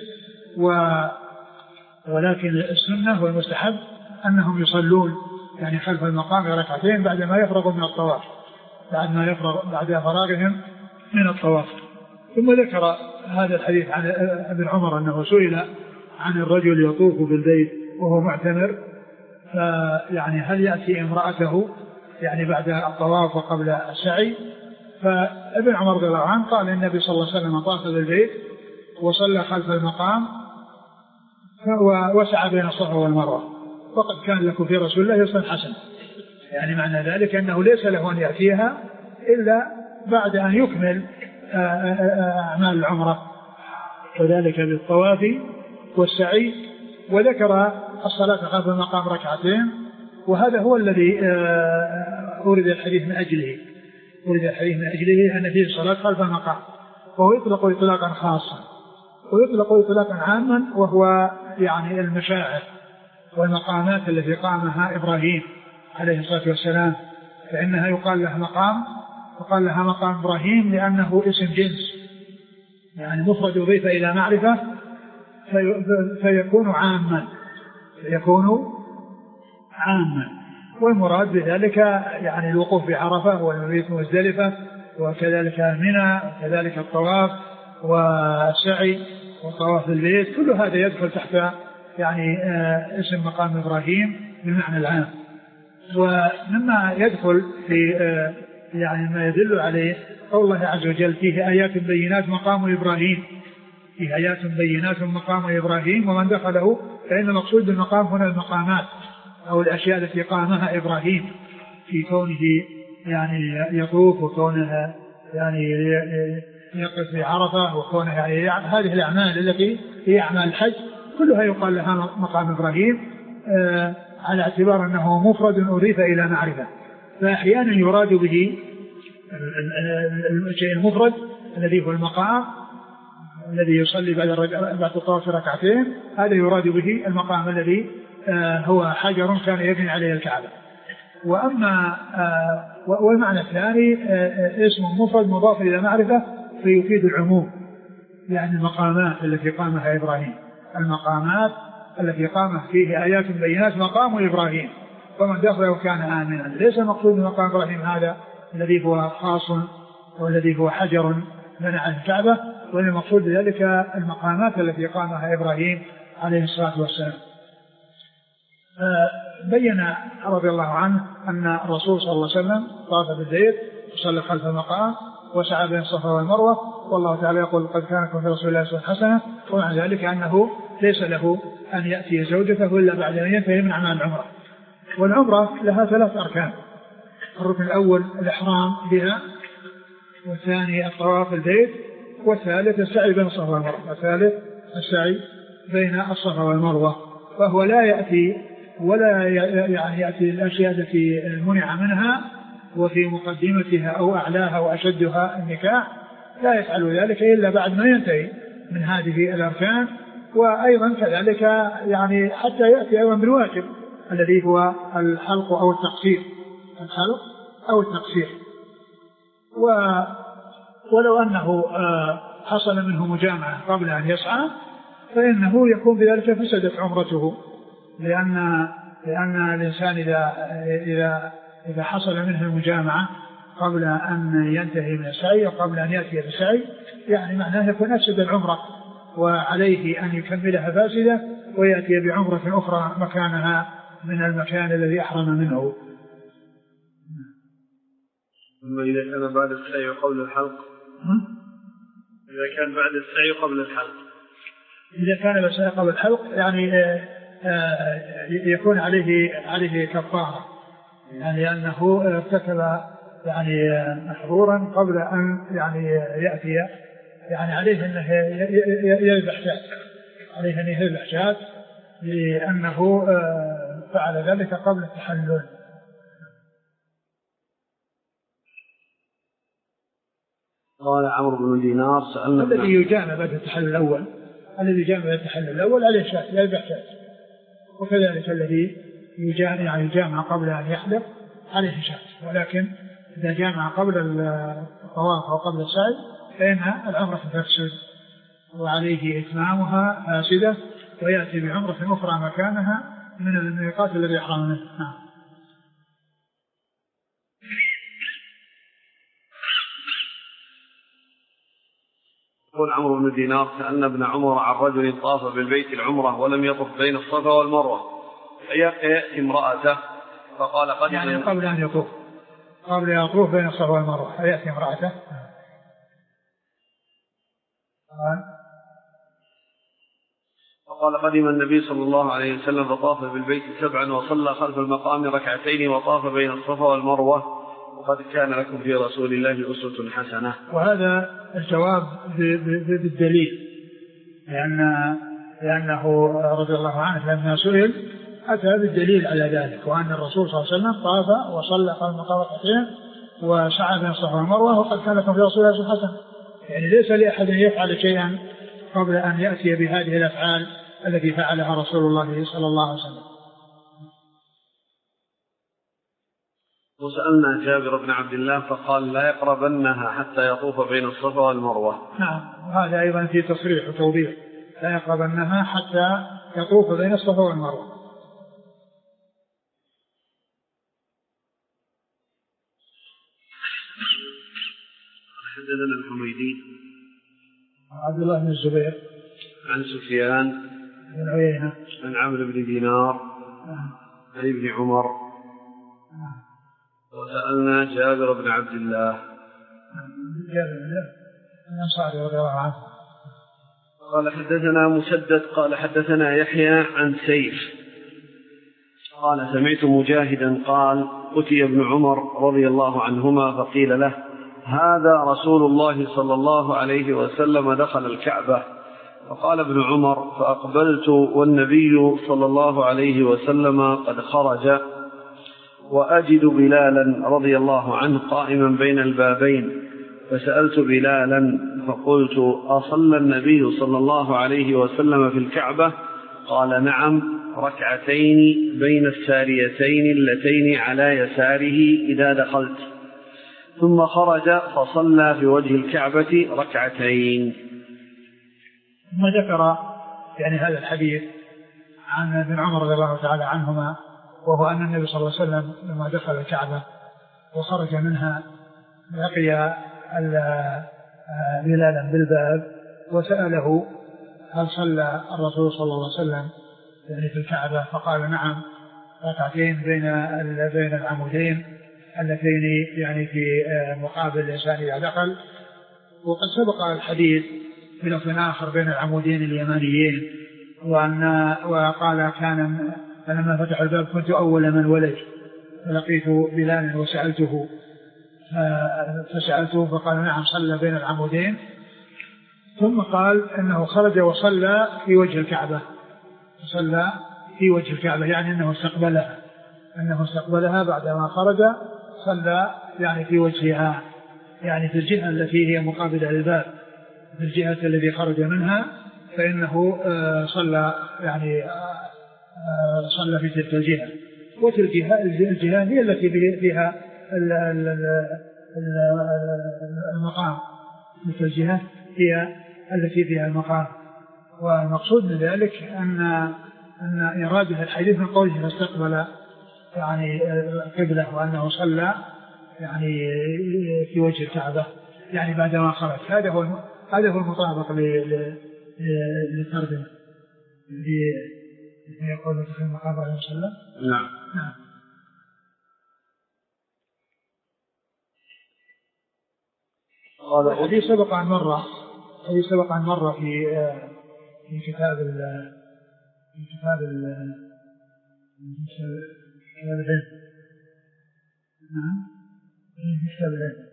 Speaker 2: ولكن السنة والمستحب أنهم يصلون يعني خلف المقام ركعتين بعدما يفرغوا من الطواف، بعد ما يفرغ بعد فراغهم من الطواف. ثم ذكر هذا الحديث عن ابن عمر أنه سئل عن الرجل يطوف بالبيت وهو معتمر، فيعني هل يأتي امرأته يعني بعد الطواف وقبل السعي؟ فابن عمر رضي الله عنه قال النبي صلى الله عليه وسلم طاف بالبيت وصلى خلف المقام وسعى بين الصفا والمروة وقد كان لكم في رسول الله أسوة حسنة، يعني معنى ذلك أنه ليس له أن يأتيها إلا بعد أن يكمل أعمال العمرة وذلك بالطواف والسعي. وذكر الصلاة خلف المقام ركعتين، وهذا هو الذي أورد الحديث من أجله أورد الحديث من أجله أن فيه الصلاة خلف المقام، وهو يطلق إطلاقا خاصا ويطلق إطلاقا عاما، وهو يعني المشاعر والمقامات التي قامها إبراهيم عليه الصلاة والسلام، فإنها يقال لها مقام وقال لها مقام إبراهيم لأنه اسم جنس، يعني مفرد يضيف إلى معرفة في فيكون عاما فيكون عاما والمراد بذلك يعني الوقوف بعرفة والمبيت مزدلفة وكذلك منى وكذلك الطواف والسعي وطواف البيت، كل هذا يدخل تحت يعني اسم مقام إبراهيم بالمعنى العام. ومما يدخل في يعني ما يدل عليه قول الله عز وجل فيه آيات بينات مقام إبراهيم، فيه آيات بينات مقام إبراهيم ومن دخله، فإن المقصود بالمقام هنا المقامات أو الأشياء التي قامها إبراهيم في كونه يعني يطوف وكونه يعني يقف في عرفة وكونه يعني هذه الأعمال التي هي أعمال الحج كلها يقال لها مقام إبراهيم آه على اعتبار أنه مفرد أضيف إلى معرفة. فأحيانا يراد به الشيء المفرد الذي هو المقام الذي يصلي بعد بعد الطواف ركعتين، هذا يراد به المقام الذي آه هو حجر كان يبني عليه الكعبة. وأما آه والمعنى الثاني آه اسم مفرد مضاف إلى معرفة فيفيد العموم، يعني المقامات التي قامها إبراهيم، المقامات التي قامت فيه آيات بينات مقام إبراهيم ومن دخله كان آمنا. ليس المقصود بمقام إبراهيم هذا الذي هو خاص والذي هو حجر بنى على الكعبة، وإن المقصود بذلك المقامات التي قامها إبراهيم عليه الصلاة والسلام. بين رضي الله عنه أن الرسول صلى الله عليه وسلم طاف بالبيت وصلى خلف المقام وسعى بين الصفا والمروة، والله تعالى يقول قد كان لكم في رسول الله أسوة حسنة، ومع ذلك أنه ليس له أن يأتي زوجته إلا بعد أن ينتهي من أعمال العمرة. والعمرة لها ثلاث أركان: الركن الأول الإحرام بها، والثاني الطواف البيت، والثالث السعي بين الصفا والمروة والثالث السعي بين الصفا والمروة. فهو لا يأتي ولا يعني يأتي الأشياء التي منع منها وفي مقدمتها أو أعلاها وأشدها النكاح، لا يفعل ذلك إلا بعد ما ينتهي من هذه الأركان. وأيضا كذلك يعني حتى يأتي أيضا بالواجب الذي هو الحلق أو التقصير، الحلق أو التقصير. ولو أنه حصل منه مجامعة قبل أن يسعى فإنه يكون بذلك فسدت عمرته، لأن لأن الإنسان إذا إذا إذا حصل منه المجامعة قبل أن ينتهي من السعي وقبل أن يأتي بالسعي يعني معناه يكون أفسد العمرة، وعليه أن يكملها فاسدة ويأتي بعمرة أخرى مكانها من المكان الذي أحرم منه.
Speaker 1: أما إذا كان بعد السعي قبل الحلق، إذا كان بعد السعي قبل الحلق
Speaker 2: إذا كان السعي قبل الحلق يعني يكون عليه عليه كفارة، يعني أنه ارتكب يعني محظورا قبل أن يعني يأتي، يعني عليه أنه يذبح شاة، عليه أن يذبح شاة لأنه فعل ذلك قبل التحلل.
Speaker 1: قال عمرو بن دينار سألنا
Speaker 2: الذي يجامع بعد التحلل الأول، الذي يجامع بعد التحلل الأول عليه شاة يذبح شاة، وكذلك الذي يجامع يعني يجامع قبل أن يحلق عليه شاة. ولكن إذا جامع قبل الطواف أو قبل السعي فإن العمرة تفسد وعليه إتمامها فاسدة، ويأتي بعمرة أخرى مكانها من الميقات الذي أحرم منه.
Speaker 1: يقول عمرو بن دينار سألنا ابن عمر عن رجل طاف بالبيت العمرة ولم يطف بين الصفا والمروة فيأتي امرأته فقال قد
Speaker 2: يعني قبل أن يطوف قبل أن يطوف بين الصفا والمروة فيأتي امرأته
Speaker 1: فقال قدم النبي صلى الله عليه وسلم فطاف بالبيت سبعا وصلى خلف المقام ركعتين وطاف بين الصفا والمروة وقد كان لكم في رسول الله أسوة حسنة.
Speaker 2: وهذا الجواب بالدليل، لأن لأنه رضي الله عنه لما سئل أتى بالدليل على ذلك، وأن الرسول صلى الله عليه وسلم طاف وصلى خلف المقام ركعتين وسعى بين الصفا والمروة وقد كان لكم في رسول الله أسوة حسنة. يعني ليس لأحد يفعل شيئا قبل أن يأتي بهذه الأفعال التي فعلها رسول الله صلى الله عليه وسلم.
Speaker 1: وسألنا جابر بن عبد الله فقال لا يقربنها حتى يطوف بين الصفا والمروة.
Speaker 2: نعم، وهذا أيضا في تصريح وتوضيح، لا يقربنها حتى يطوف بين الصفا والمروة.
Speaker 1: حدثنا الحميدي
Speaker 2: عبد الله بن الزبير
Speaker 1: عن سفيان
Speaker 2: بن عيينة
Speaker 1: عن عمرو بن دينار عن ابن عمر وسألنا جابر بن عبد الله
Speaker 2: الأنصاري رضي الله عنه
Speaker 1: قال حدثنا مسدد قال حدثنا يحيى عن سيف قال سمعت مجاهدا قال أتي ابن عمر رضي الله عنهما فقيل له هذا رسول الله صلى الله عليه وسلم دخل الكعبة، فقال ابن عمر فأقبلت والنبي صلى الله عليه وسلم قد خرج وأجد بلالا رضي الله عنه قائما بين البابين، فسألت بلالا فقلت أصلى النبي صلى الله عليه وسلم في الكعبة؟ قال نعم، ركعتين بين الساريتين اللتين على يساره إذا دخلت، ثم خرج فصلى في وجه الكعبة ركعتين.
Speaker 2: ثم ذكر يعني هذا الحديث عن ابن عمر رضي الله تعالى عنهما، وهو أن النبي صلى الله عليه وسلم لما دخل الكعبة وخرج منها لقي بلالا بالباب وسأله هل صلى الرسول صلى الله عليه وسلم يعني في الكعبة؟ فقال نعم، ركعتين بين بين العمودين اللتين يعني في مقابل الإنسان إذا دخل. وقد سبق الحديث بلفظ آخر بين العمودين اليمانيين، وأن وقال كان فلما فتح الباب كنت أول من ولج فلقيت بلالا وسألته فسألته فقال نعم صلى بين العمودين، ثم قال إنه خرج وصلى في وجه الكعبة، صلى في وجه الكعبة يعني أنه استقبلها أنه استقبلها بعدما خرج صلى يعني في وجهها، يعني في الجهة التي هي مقابلة للباب، في الجهة التي خرج منها، فإنه صلى يعني صلى في تلك الجهة. وتلك الجهة هي التي فيها المقام، تلك الجهة هي التي فيها المقام. والمقصود من ذلك أن أن إرادة الحديث من قوله فاستقبل يعني القبلة وأنه صلى يعني في وجه الكعبة يعني بعدما خرج. هذا هو هذا هو المطابق للترجمة الذي يقول في المقام عليه وسلم.
Speaker 1: نعم.
Speaker 2: نعم. هذا الحديث سبق عن مرة الحديث سبق عن مرة في في كتاب ال في كتاب ال كتاب العلم. نعم. في كتاب العلم.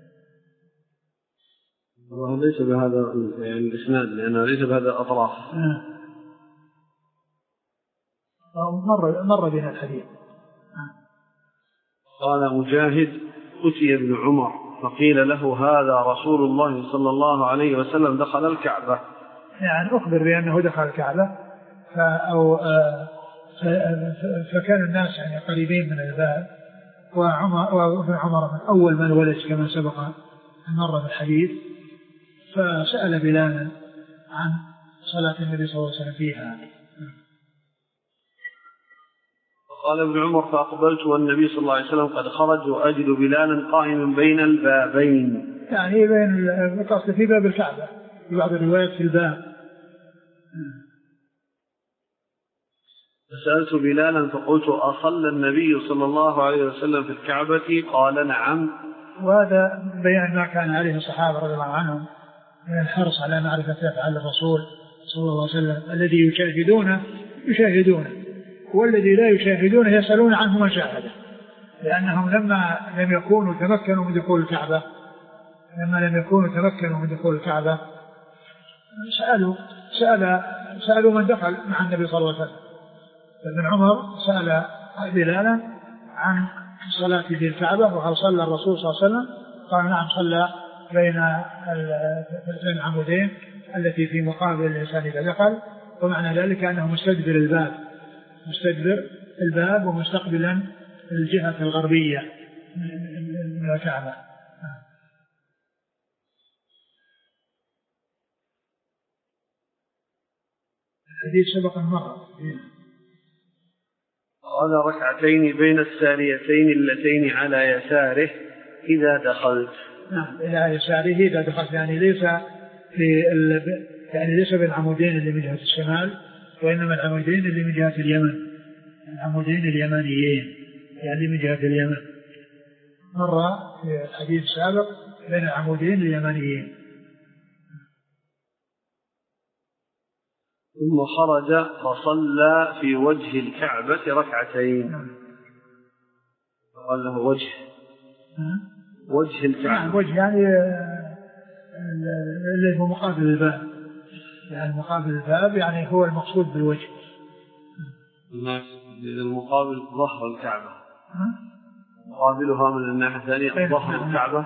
Speaker 1: والله ليس بهذا يعني الإسناد، لأنه ليس بهذا الأطراف.
Speaker 2: نعم. مر مر بها الحديث.
Speaker 1: قال مجاهد أتي ابن عمر فقيل له هذا رسول الله صلى الله عليه وسلم دخل الكعبة،
Speaker 2: يعني أخبر بأنه دخل الكعبة، أو فكان الناس يعني قريبين من الباب، وعمر وابن عمر من أول من ولج كما سبق مرة في الحديث، فسأل بلالا عن صلاة النبي صلى الله عليه وسلم فيها.
Speaker 1: قال ابن عمر فأقبلت والنبي صلى الله عليه وسلم قد خرج وأجد بلالا قائما بين البابين،
Speaker 2: يعني بين القصد في باب الكعبة، في بعض الروايات في الباب.
Speaker 1: فسألت بلالا فقلت أصلى النبي صلى الله عليه وسلم في الكعبة؟ قال نعم.
Speaker 2: وهذا بيان ما كان عليه الصحابة رضي الله عنهم من الحرص على معرفة أفعال الرسول صلى الله عليه وسلم، الذي يشاهدونه يشاهدونه والذي لا يشاهدونه يسألون عنه مشاهدة، لأنهم لما لم يكونوا تمكنوا من دخول الكعبة لما لم يكونوا تمكنوا من دخول الكعبة سألوا سأل سألوا من دخل مع النبي صلى الله عليه وسلم. ابن عمر سأل بلالا عن صلاة في الكعبة وهل صلى الرسول صلى الله عليه وسلم؟ قال نعم صلى بين العمودين التي في مقابل الإنسان إذا دخل، ومعنى ذلك أنه مستدبر الباب مستدبر الباب ومستقبلا الجهة الغربية من الكعبة. الحديث سبق مرة.
Speaker 1: قال ركعتين بين الساريتين اللتين على يساره إذا دخلت.
Speaker 2: نعم إلى يساره إذا دخلت، يعني ليس في ال... يعني ليس بالعمودين اللي من جهة الشمال، وإنما العمودين اللي من جهة اليمن، العمودين اليمانيين يعني من جهة اليمن، مرة في الحديث السابق بين العمودين اليمانيين.
Speaker 1: ثم خرج فصلى في وجه الكعبة ركعتين.
Speaker 2: نعم.
Speaker 1: قال له وجه وجه الكعبة.
Speaker 2: نعم وجه يعني اللي هو مقابل الباب، يعني مقابل الباب يعني هو المقصود بالوجه.
Speaker 1: الناس المقابل ظهر الكعبة، مقابلها من الناحية الثانية ظهر الكعبة.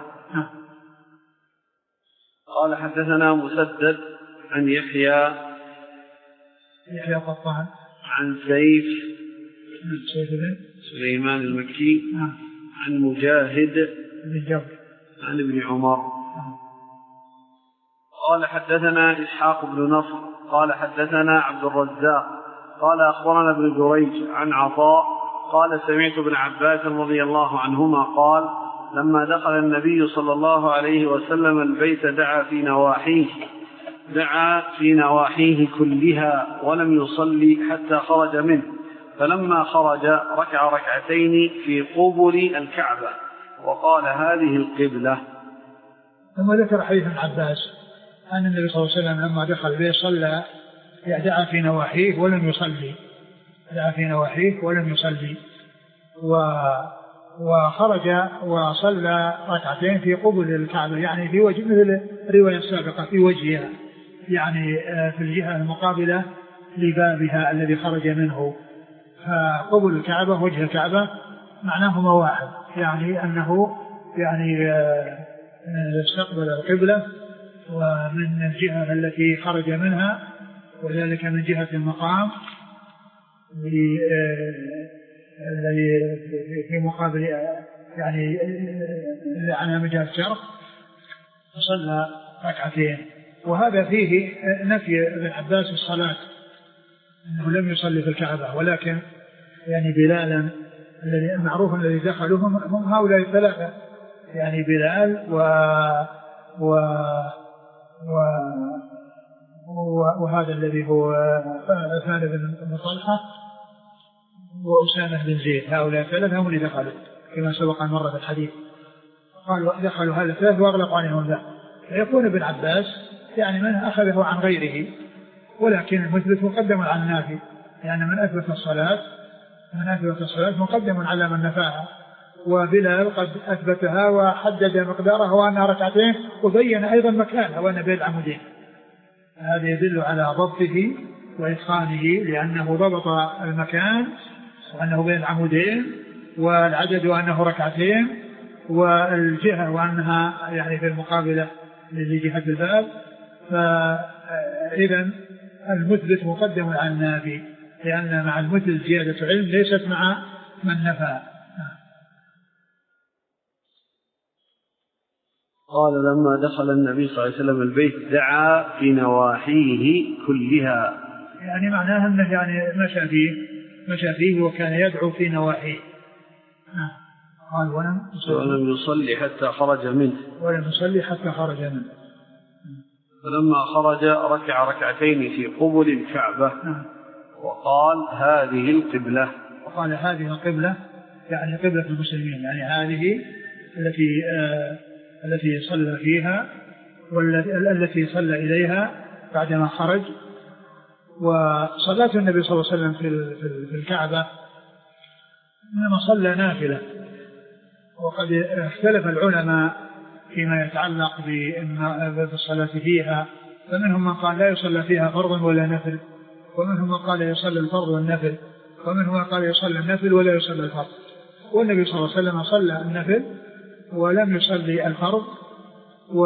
Speaker 1: قال حدثنا مسدد عن يحيى
Speaker 2: يحيى قطان
Speaker 1: عن سيف
Speaker 2: سيف
Speaker 1: سليمان المكي عن مجاهد
Speaker 2: بن جبر
Speaker 1: عن ابن عمر قال حدثنا إسحاق بن نصر قال حدثنا عبد الرزاق قال أخبرنا ابن جريج عن عطاء قال سمعت ابن عباس رضي الله عنهما قال لما دخل النبي صلى الله عليه وسلم البيت دعا في نواحيه دعا في نواحيه كلها ولم يصلي حتى خرج منه، فلما خرج ركع ركعتين في قبل الكعبة وقال هذه القبلة.
Speaker 2: ثم ذكر حديث ابن عباس أن النبي صلى الله عليه وسلم لما دخل البيت صلى دعا في نواحيه ولم يصلي دعا في نواحيه ولم يصلي و وخرج وصلى ركعتين في قبل الكعبة، يعني في وجه مثل الرواية السابقة في وجهها، يعني في الجهة المقابلة لبابها الذي خرج منه. فقبل الكعبة وجه الكعبة معناهما واحد، يعني أنه يعني استقبل القبلة ومن الجهة التي خرج منها، وذلك من جهة المقام الذي في مقابل يعني على مجال الشرق، فصلى ركعتين. وهذا فيه نفي ابن عباس الصلاة، أنه لم يصلي في الكعبة، ولكن يعني بلالا الذي معروف الذي دخلوهم هم هؤلاء الثلاثة، يعني بلال و و و وهذا الذي هو ثالث بن طلحة وأسامة بن زيد، هؤلاء الثلاثة هم اللي دخلوا كما سبق مرة في الحديث، قالوا دخلوا هذا الثلاثة وأغلقوا عنهم ذا. فيكون ابن عباس يعني من أخذه عن غيره، ولكن المثبت مقدم على النافي، يعني من أثبت الصلاة من أثبت الصلاة مقدم على من نفاها، وبلال قد أثبتها وحدد مقدارها وأنها ركعتين وبين أيضا مكانها وأن بين العمودين. هذا يدل على ضبطه وإتقانه، لأنه ضبط المكان وأنه بين العمودين، والعدد وأنه ركعتين، والجهة وأنها يعني في المقابلة لجهة الباب. فإذا المثبت مقدم على النافي، لأن مع المثل زيادة علم ليست مع من نفى.
Speaker 1: قال لما دخل النبي صلى الله عليه وسلم البيت دعا في نواحيه كلها،
Speaker 2: يعني معناها أنه يعني مشى فيه مشى فيه وكان يدعو في نواحيه. قال ولم
Speaker 1: ولم يصلي حتى خرج منه
Speaker 2: ولم يصلي حتى خرج منه
Speaker 1: فلما خرج ركع ركعتين في قبل الكعبة وقال هذه القبلة
Speaker 2: وقال هذه القبلة يعني قبلة المسلمين، يعني هذه التي آه التي صلى فيها والتي صلى إليها بعدما خرج. وصلاة النبي صلى الله عليه وسلم في الكعبة إنما صلى نافلة، وقد اختلف العلماء فيما يتعلق بالصلاة فيها، فمنهم من قال لا يصلى فيها فرض ولا نفل، ومنهم من قال يصلى الفرض والنفل، ومنهم من قال يصلى النفل ولا يصلى الفرض. والنبي صلى الله عليه وسلم صلى النفل ولم يصلي الفرض و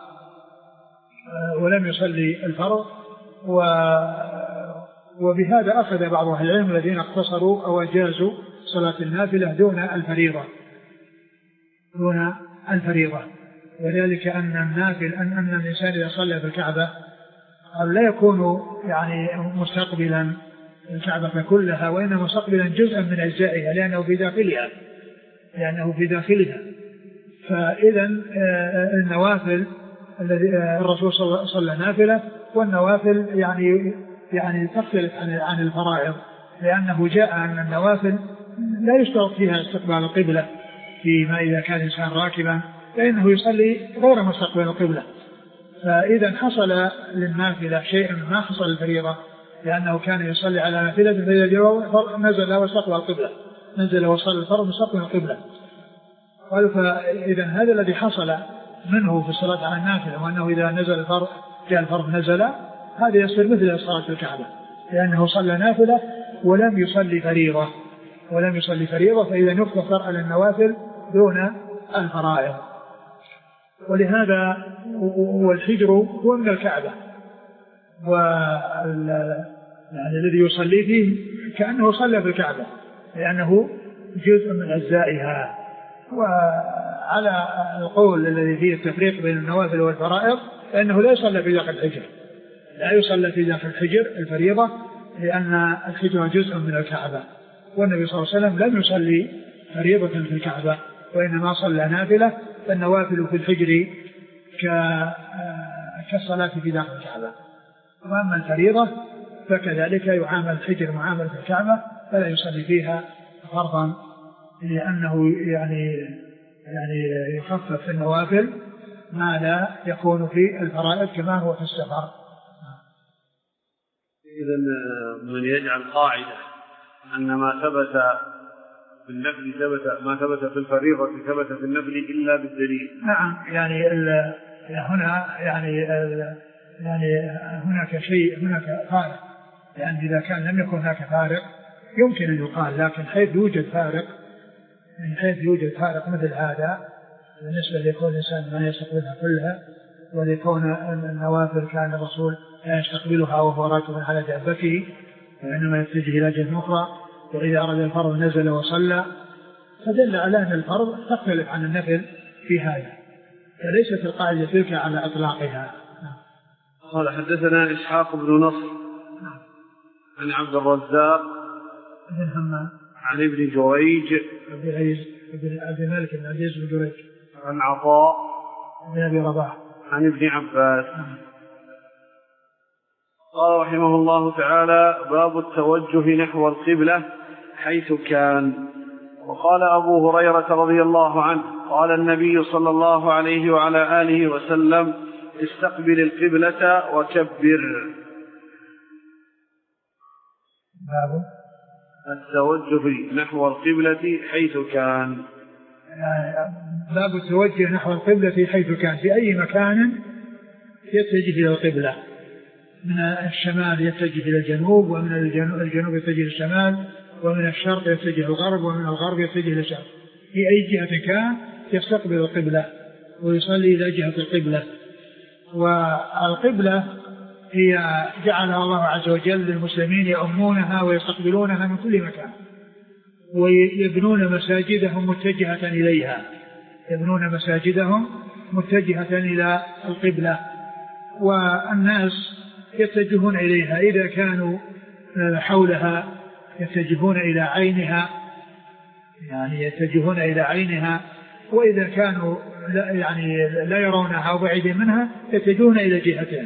Speaker 2: ولم يصلي الفرض و وبهذا أخذ بعض أهل العلم الذين اقتصروا أو أجازوا صلاة النافلة دون الفريضة دون الفريضة وذلك أن النافل أن أن الإنسان إذا صلى في الكعبة لا يكون يعني مستقبلا الكعبة كلها، وإنما مستقبلا جزءا من أجزائها، لأنه في داخلها لأنه في داخلها فإذا النوافل الذي الرسول صلى نافلة، والنوافل يعني يعني تختلف عن عن الفرائض، لأنه جاء أن النوافل لا يشترط فيها استقبال القبلة فيما إذا كان الإنسان راكبا، فإنه يصلي غير مستقبل القبلة. فإذا حصل للنافلة شيء ما حصل الفريضة، لأنه كان يصلي على نافلة فإذا نزل واستقبل القبلة، نزل وصلى الفرض مستقبل القبلة. قالوا فإذا هذا الذي حصل منه في الصلاة على النافلة، وأنه إذا نزل الفرض جاء الفرض نزل، هذا يصير مثل الصلاة في الكعبة، لأنه صلى نافلة ولم يصلي فريضة ولم يصلي فريضة فإذا يقتصر على النوافل دون الفرائض. ولهذا والحجر هو من الكعبة، يعني الذي يصلي فيه كأنه صلى في الكعبة، لأنه جزء من أجزائها. وعلى القول الذي فيه التفريق بين النوافل والفرائض فإنه لا يصلى في داخل الحجر، لا يصلى في داخل الحجر الفريضة، لأن الحجر جزء من الكعبة، والنبي صلى الله عليه وسلم لم يصلي فريضة في الكعبة وإنما صلى نافلة، فالنوافل في الحجر كالصلاة في داخل الكعبة. وأما الفريضة فكذلك يعامل الحجر معاملة الكعبة، فلا يصلي فيها فرضا، لأنه يعني يعني يخفف في النوافل ما لا يكون في الفرائض كما هو في السفر.
Speaker 1: إذن من يجعل قاعدة أن ما ثبت في النفل ثبت ما ثبت في الفريضة ثبت في النفل إلا بالدليل.
Speaker 2: نعم، يعني هنا يعني يعني هناك شيء هناك فارق، يعني إذا كان لم يكن هناك فارق يمكن أن يقال، لكن حيث يوجد فارق من حيث يوجد فارق مثل هذا بالنسبة لكون الإنسان ما يستقبلها كلها، ولكون النوافل كان الرسول لا يستقبلها وهو راكب على دابته وإنما يتجه إلى جهة أخرى، وإذا أراد الفرض نزل وصلى، فدل على أن الفرض تختلف عن النفل في هذا، فليست القاعدة تلك على إطلاقها.
Speaker 1: قال حدثنا إسحاق بن نصر عن عبد الرزاق
Speaker 2: بن همام
Speaker 1: عن ابن جريج
Speaker 2: عبد العزيز بن عبد الملك بن عزيز بن جريج
Speaker 1: عن عطاء
Speaker 2: بن أبي رباح
Speaker 1: عن ابن عباس. قال رحمه الله تعالى: باب التوجه نحو القبلة حيث كان. وقال أبو هريرة رضي الله عنه: قال النبي صلى الله عليه وعلى آله وسلم: استقبل القبلة وكبر.
Speaker 2: باب التوجه
Speaker 1: نحو القبلة حيث كان.
Speaker 2: باب التوجه نحو القبلة حيث كان، في أي مكان يتجه إلى القبلة، من الشمال يتجه إلى الجنوب، ومن الجنوب يتجه إلى الشمال، ومن الشرق يتجه إلى الغرب، ومن الغرب يتجه إلى الشرق، في أي جهة كان يستقبل القبلة ويصلي إلى جهة القبلة. والقبلة هي جعلها الله عز وجل للمسلمين يؤمنونها ويستقبلونها من كل مكان، ويبنون مساجدهم متجهة إليها، يبنون مساجدهم متجهة إلى القبلة، والناس يتجهون إليها، إذا كانوا حولها يتجهون إلى عينها، يعني يتجهون إلى عينها، وإذا كانوا لا يعني لا يرونها أو بعيدين منها يتجهون إلى جهتها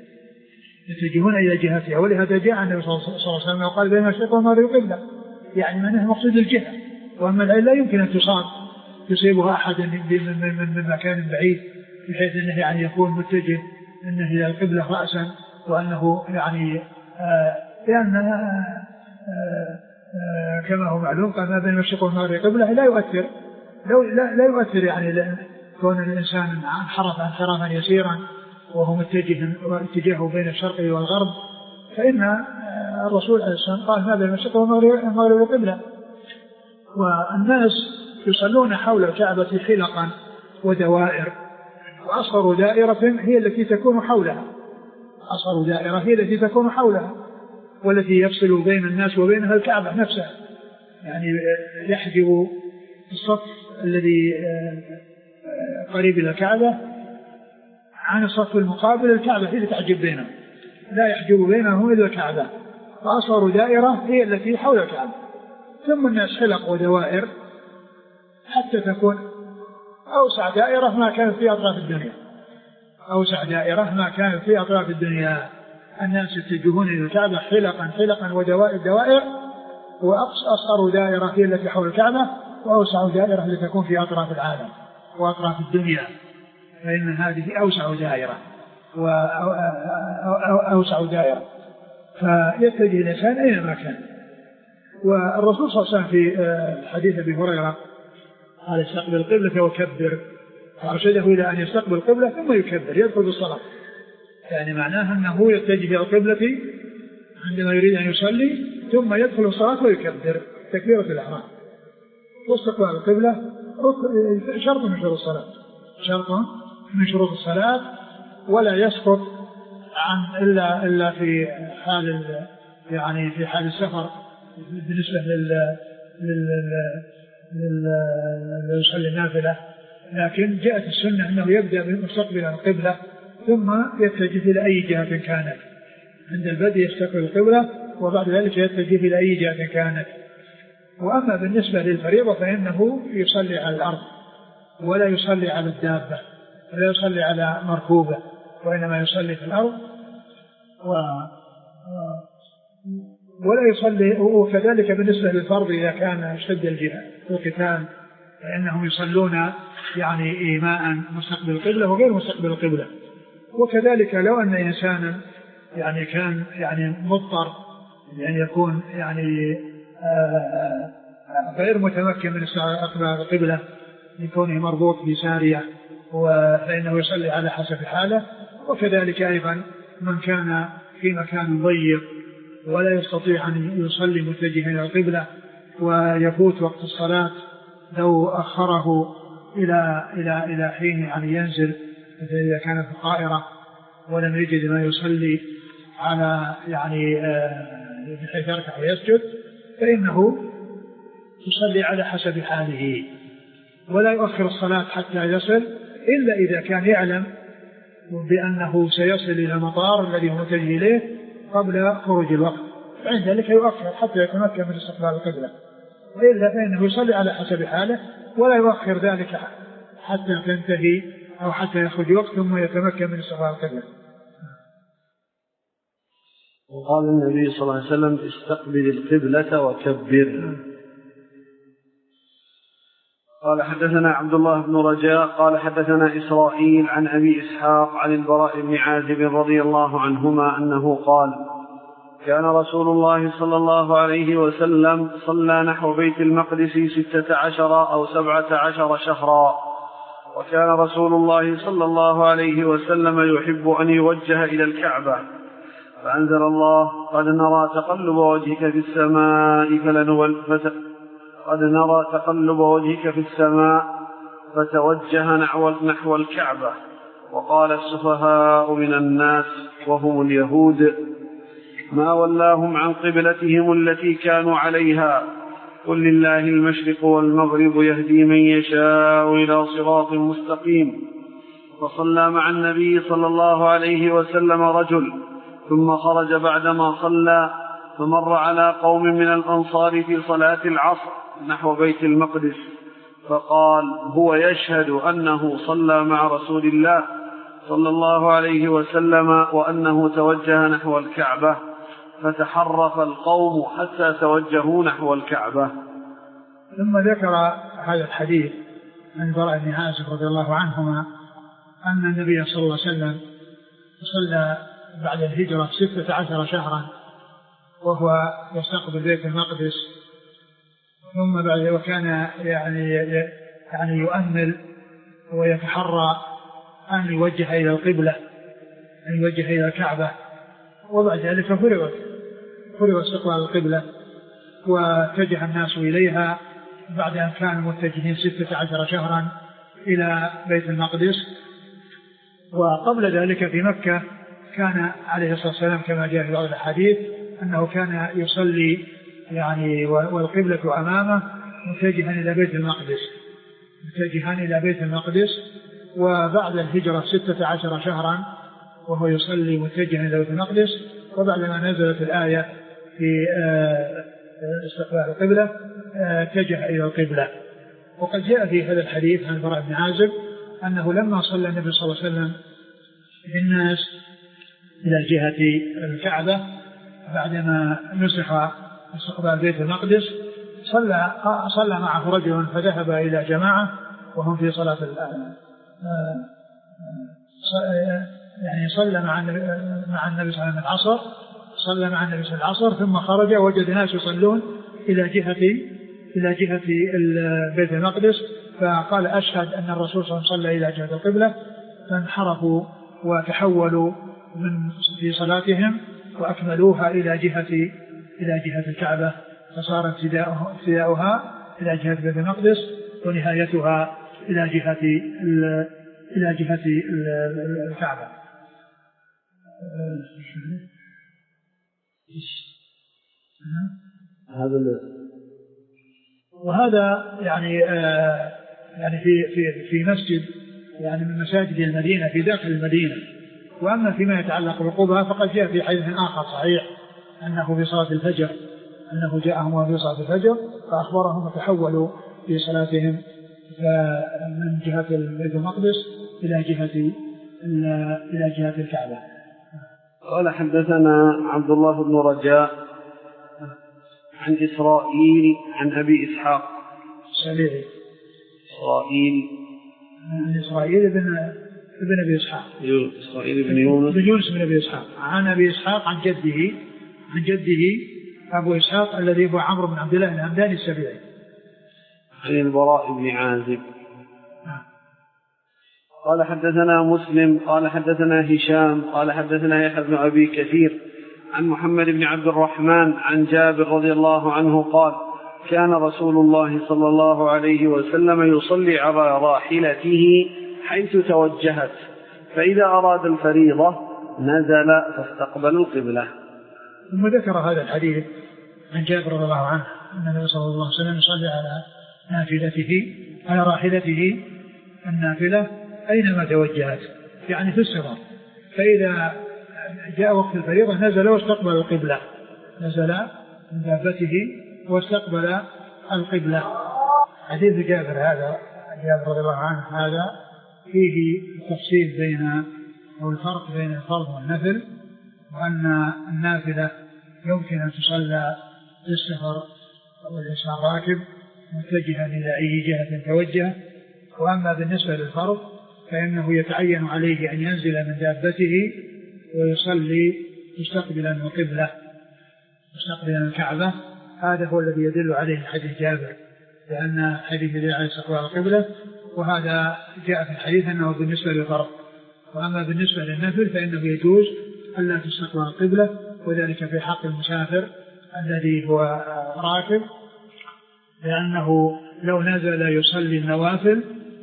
Speaker 2: يتجهون إلى جهتها. ولهذا جاء النبي صلى الله عليه وسلم وقال: بين الشرق والمغرب قبلة، يعني من المقصود الجهة، وأما العين لا يمكن أن تصاب يصيبها أحد من, من, من مكان بعيد، بحيث أنه يعني يكون متجه أنه إلى القبلة رأسا، وأنه يعني آه لأن آه آه كما هو معلوم قال: ما بين المشرق والمغرب قبلة، لا يؤثر لا, لا يؤثر يعني كون الإنسان انحرف انحرافا يسيرا وهو متجه واتجاهه بين الشرق والغرب، فإن الرسول عليه الصلاة والسلام قال: ما بين المشرق والمغرب قبلة. والناس يصلون حول الكعبة حلقا ودوائر، وأصغر دائرة هي التي تكون حولها أصغر دائرة هي التي تكون حولها والتي يفصل بين الناس وبينها الكعبة نفسها، يعني يحجب الصف الذي قريب إلى الكعبة عن الصف المقابل الكعبة، هي اللي تحجب بينهم، لا يحجب بينهم إلا الكعبة، فأصغر دائرة هي التي حول الكعبة، ثم الناس حلق ودوائر حتى تكون أوسع دائرة ما كانت في أطراف الدنيا، أوسع دائرة ما كانت في أطراف الدنيا. الناس يتجهون إلى الكعبة حلقا حلقا ودوائر دوائر، وأصغر دائرة هي التي حول الكعبة، وأوسع دائرة التي تكون في أطراف العالم وأطراف الدنيا، فإن هذه أوسع دائرة وأوسع دائرة، فيتجه الإنسان أينما كان. والرسول صلى الله عليه وسلم في حديث أبي هريرة قال استقبل القبلة وكبر، فأرشده إلى أن يستقبل القبلة ثم يكبر يدخل بالصلاة، يعني معناها أنه يتجه إلى القبلة عندما يريد أن يصلي ثم يدخل الصلاة ويكبر تكبيرة الإحرام. واستقبال القبلة شرط من شروط الصلاة، شرط من شروط الصلاة، ولا يسقط عن إلا إلا في حال يعني في حال السفر بالنسبة لل لل يصلي النافلة. لكن جاءت السنة أنه يبدأ بمستقبل القبلة ثم يتجه إلى أي جهة كانت، عند البدء يستقبل القبلة وبعد ذلك يتجه إلى أي جهة كانت. وأما بالنسبة للفريضة فإنه يصلي على الأرض ولا يصلي على الدابة ولا يصلي على مركوبة، وإنما يصلي في الأرض و... ولا يصلي. وكذلك بالنسبة للفرض إذا كان اشتد الجهاد والقتال فإنهم يصلون يعني إيماء مستقبل القبلة وغير مستقبل القبلة. وكذلك لو أن إنسانا يعني كان يعني مضطر يعني يكون يعني آآ آآ غير متمكن من استقبال القبلة لكونه مربوط بسارية فإنه يصلي على حسب حاله. وكذلك أيضا من كان في مكان ضيق ولا يستطيع أن يصلي متجها إلى القبلة ويفوت وقت الصلاة لو أخره إلى إلى إلى حين يعني ينزل، مثل إذا كان في الطائرة ولم يجد ما يصلي على يعني بحيث يركع ويسجد، فإنه يصلي على حسب حاله ولا يؤخر الصلاة حتى يصل، إلا إذا كان يعلم بأنه سيصل إلى المطار الذي هو متجه إليه قبل خروج الوقت، عند ذلك يؤخر حتى يتمكن من استقبال القبلة، وإلا فإنه يصلي على حسب حاله ولا يؤخر ذلك حتى تنتهي أو حتى يخرج وقت ثم يتمكن من استقبال القبلة.
Speaker 1: وقال النبي صلى الله عليه وسلم استقبل القبلة وكبر. قال حدثنا عبد الله بن رجاء قال حدثنا إسرائيل عن أبي إسحاق عن البراء بن عازب رضي الله عنهما أنه قال كان رسول الله صلى الله عليه وسلم صلى نحو بيت المقدس ستة عشر أو سبعة عشر شهرا، وكان رسول الله صلى الله عليه وسلم يحب أن يوجه إلى الكعبة، فأنزل الله قد نرى تقلب وجهك في السماء فلنول فت... قد نرى تقلب وجهك في السماء فتوجه نحو, نحو الكعبة. وقال السفهاء من الناس وهم اليهود ما ولاهم عن قبلتهم التي كانوا عليها، قل لله المشرق والمغرب يهدي من يشاء إلى صراط مستقيم. فصلى مع النبي صلى الله عليه وسلم رجل ثم خرج بعدما صلى فمر على قوم من الأنصار في صلاة العصر نحو بيت المقدس، فقال هو يشهد أنه صلى مع رسول الله صلى الله عليه وسلم وأنه توجه نحو الكعبة، فتحرف القوم حتى توجهوا نحو الكعبة.
Speaker 2: ثم ذكر هذا الحديث عن البراء بن عازب رضي الله عنهما أن النبي صلى الله عليه وسلم صلى بعد الهجرة ستة عشر شهرا وهو يستقبل بيت المقدس، ثم بعد وكان يعني يعني يؤمل ويتحرى أن يوجه إلى القبلة أن يوجه إلى الكعبة، وبعد ذلك فرغت فرغ استقبال القبلة واتجه الناس إليها بعد أن كانوا متجهين ستة عشر شهرا إلى بيت المقدس. وقبل ذلك في مكة كان عليه الصلاة والسلام كما جاء في بعض الحديث أنه كان يصلي يعني والقبلة أمامه متجها إلى بيت المقدس متجها إلى بيت المقدس وبعد الهجرة ستة عشر شهرا وهو يصلي متجها إلى بيت المقدس. وبعدما نزلت الآية في استقبال القبلة اتجه إلى القبلة وقد جاء في هذا الحديث عن البراء بن عازب أنه لما صلى النبي صلى الله عليه وسلم بالناس إلى جهة الكعبة بعدما نسخ استقبال بيت المقدس صلى صلى معه رجل فذهب إلى جماعة وهم في صلاة يعني صلى مع مع النبي صلى الله عليه وسلم العصر صلى مع النبي صلى الله عليه وسلم العصر ثم خرج وجد ناس يصلون إلى جهة إلى جهة بيت المقدس فقال أشهد أن الرسول صلى الله عليه وسلم صلى إلى جهة القبلة فانحرفوا وتحولوا من في صلاتهم وأكملوها إلى جهة إلى جهة الكعبة فصار ابتداؤها إلى جهة بيت المقدس ونهايتها إلى جهة إلى جهة الكعبة.
Speaker 1: هذا
Speaker 2: وهذا يعني آه يعني في في في مسجد يعني من مساجد المدينة في داخل المدينة. وأما فيما يتعلق بقبها فقد جاء في حديث آخر صحيح أنه في صلاة الفجر أنه جاءهم في صلاة الفجر فأخبرهم فتحولوا في صلاتهم من جهة بيت المقدس إلى جهة إلى جهة الكعبة.
Speaker 1: قال حدثنا عبد الله بن رجاء عن إسرائيل عن أبي إسحاق
Speaker 2: السبيعي
Speaker 1: إسرائيل
Speaker 2: عن إسرائيل بن ابن أبي إسحاق
Speaker 1: إسرائيل بن يونس
Speaker 2: بن يونس بن أبي إسحاق عن أبي إسحاق عن جده عن جده أبو إسحاق الذي هو عمرو بن عبد الله الهمداني السبيعي
Speaker 1: عن البراء بن عازب قال حدثنا مسلم قال حدثنا هشام قال حدثنا يحيى بن أبي كثير عن محمد بن عبد الرحمن عن جابر رضي الله عنه قال كان رسول الله صلى الله عليه وسلم يصلي على راحلته حيث توجهت فإذا أراد الفريضة نزل فاستقبل القبلة.
Speaker 2: ثم ذكر هذا الحديث عن جابر رضي الله عنه أن النبي صلى الله عليه وسلم يصلي على نافلته على راحلته النافلة أينما توجهت يعني في السفر فإذا جاء وقت الفريضة نزل واستقبل القبلة نزل من دابته واستقبل القبلة. حديث جابر هذا جابر رضي الله عنه هذا فيه التفصيل بين أو الفرق بين الفرض والنفل وأن النافلة يمكن أن تصلى في السفر والإنسان راكب متجها إلى أي جهة توجه. وأما بالنسبة للفرض فإنه يتعين عليه أن ينزل من دابته ويصلي مستقبلا القبلة مستقبلا الكعبة. هذا هو الذي يدل عليه حديث جابر لأن حديث يدل على استقبال القبلة وهذا جاء في الحديث أنه بالنسبة للفرض. وأما بالنسبة للنفل فإنه يجوز ألا تستقبل القبلة وذلك في حق المسافر الذي هو راكب لأنه لو نزل يصلي النوافل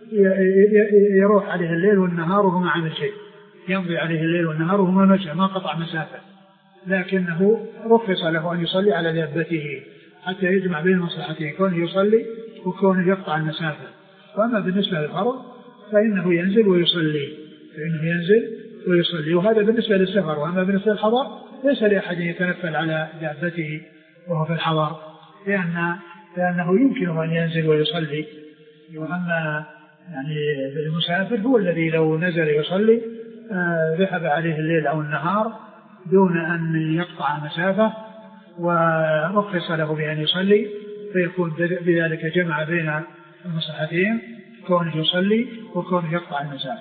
Speaker 2: يروح عليه الليل والنهار وهو ما عمل شيء يمضي عليه الليل والنهار وهو ما مشى ما قطع مسافة لكنه رخص له أن يصلي على دابته حتى يجمع بين مصلحتين كونه يصلي وكونه يقطع المسافة. وأما بالنسبة للفرض فإنه ينزل ويصلي فإنه ينزل ويصلي وهذا بالنسبة للسفر. وأما بالنسبة للحضر ليس لأحد يتنفل على دابته وهو في الحضر لأن لأنه يمكنه أن ينزل ويصلي. وأما يعني المسافر هو الذي لو نزل يصلي آه ذهب عليه الليل أو النهار دون أن يقطع مسافة ورخص له بأن يصلي فيكون بذلك جمع بين المصلحتين كونه يصلي وكونه يقطع المسافة.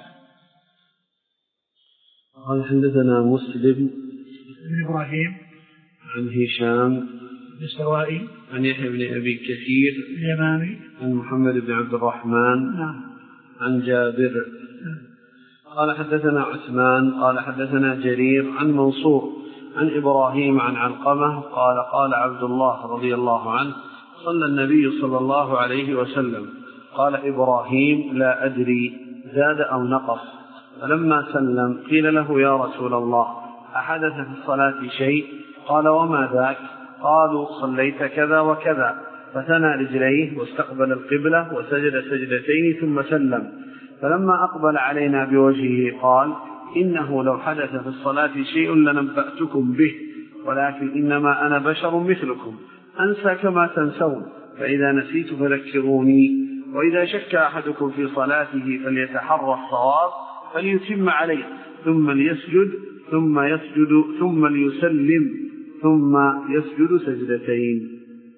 Speaker 1: قال حدثنا مسلم
Speaker 2: بن إبراهيم
Speaker 1: عن هشام
Speaker 2: السوائي
Speaker 1: عن يحيى بن أبي كثير
Speaker 2: اليمامي
Speaker 1: عن محمد بن عبد الرحمن
Speaker 2: نعم
Speaker 1: عن جابر
Speaker 2: نعم.
Speaker 1: قال حدثنا عثمان قال حدثنا جرير عن منصور عن إبراهيم عن علقمة قال قال عبد الله رضي الله عنه صلى النبي صلى الله عليه وسلم قال إبراهيم لا أدري زاد أو نقص فلما سلم قيل له يا رسول الله أحدث في الصلاة شيء قال وما ذاك قالوا صليت كذا وكذا فثنى رجليه واستقبل القبلة وسجد سجدتين ثم سلم فلما أقبل علينا بوجهه قال إنه لو حدث في الصلاة شيء لنبأتكم به ولكن إنما أنا بشر مثلكم أنسى كما تنسون فإذا نسيت فذكروني وإذا شك أحدكم في صلاته فليتحرى الصواب فليتم عليه ثم ليسجد ثم يسجد ثم ليسلم ثم يسجد سجدتين.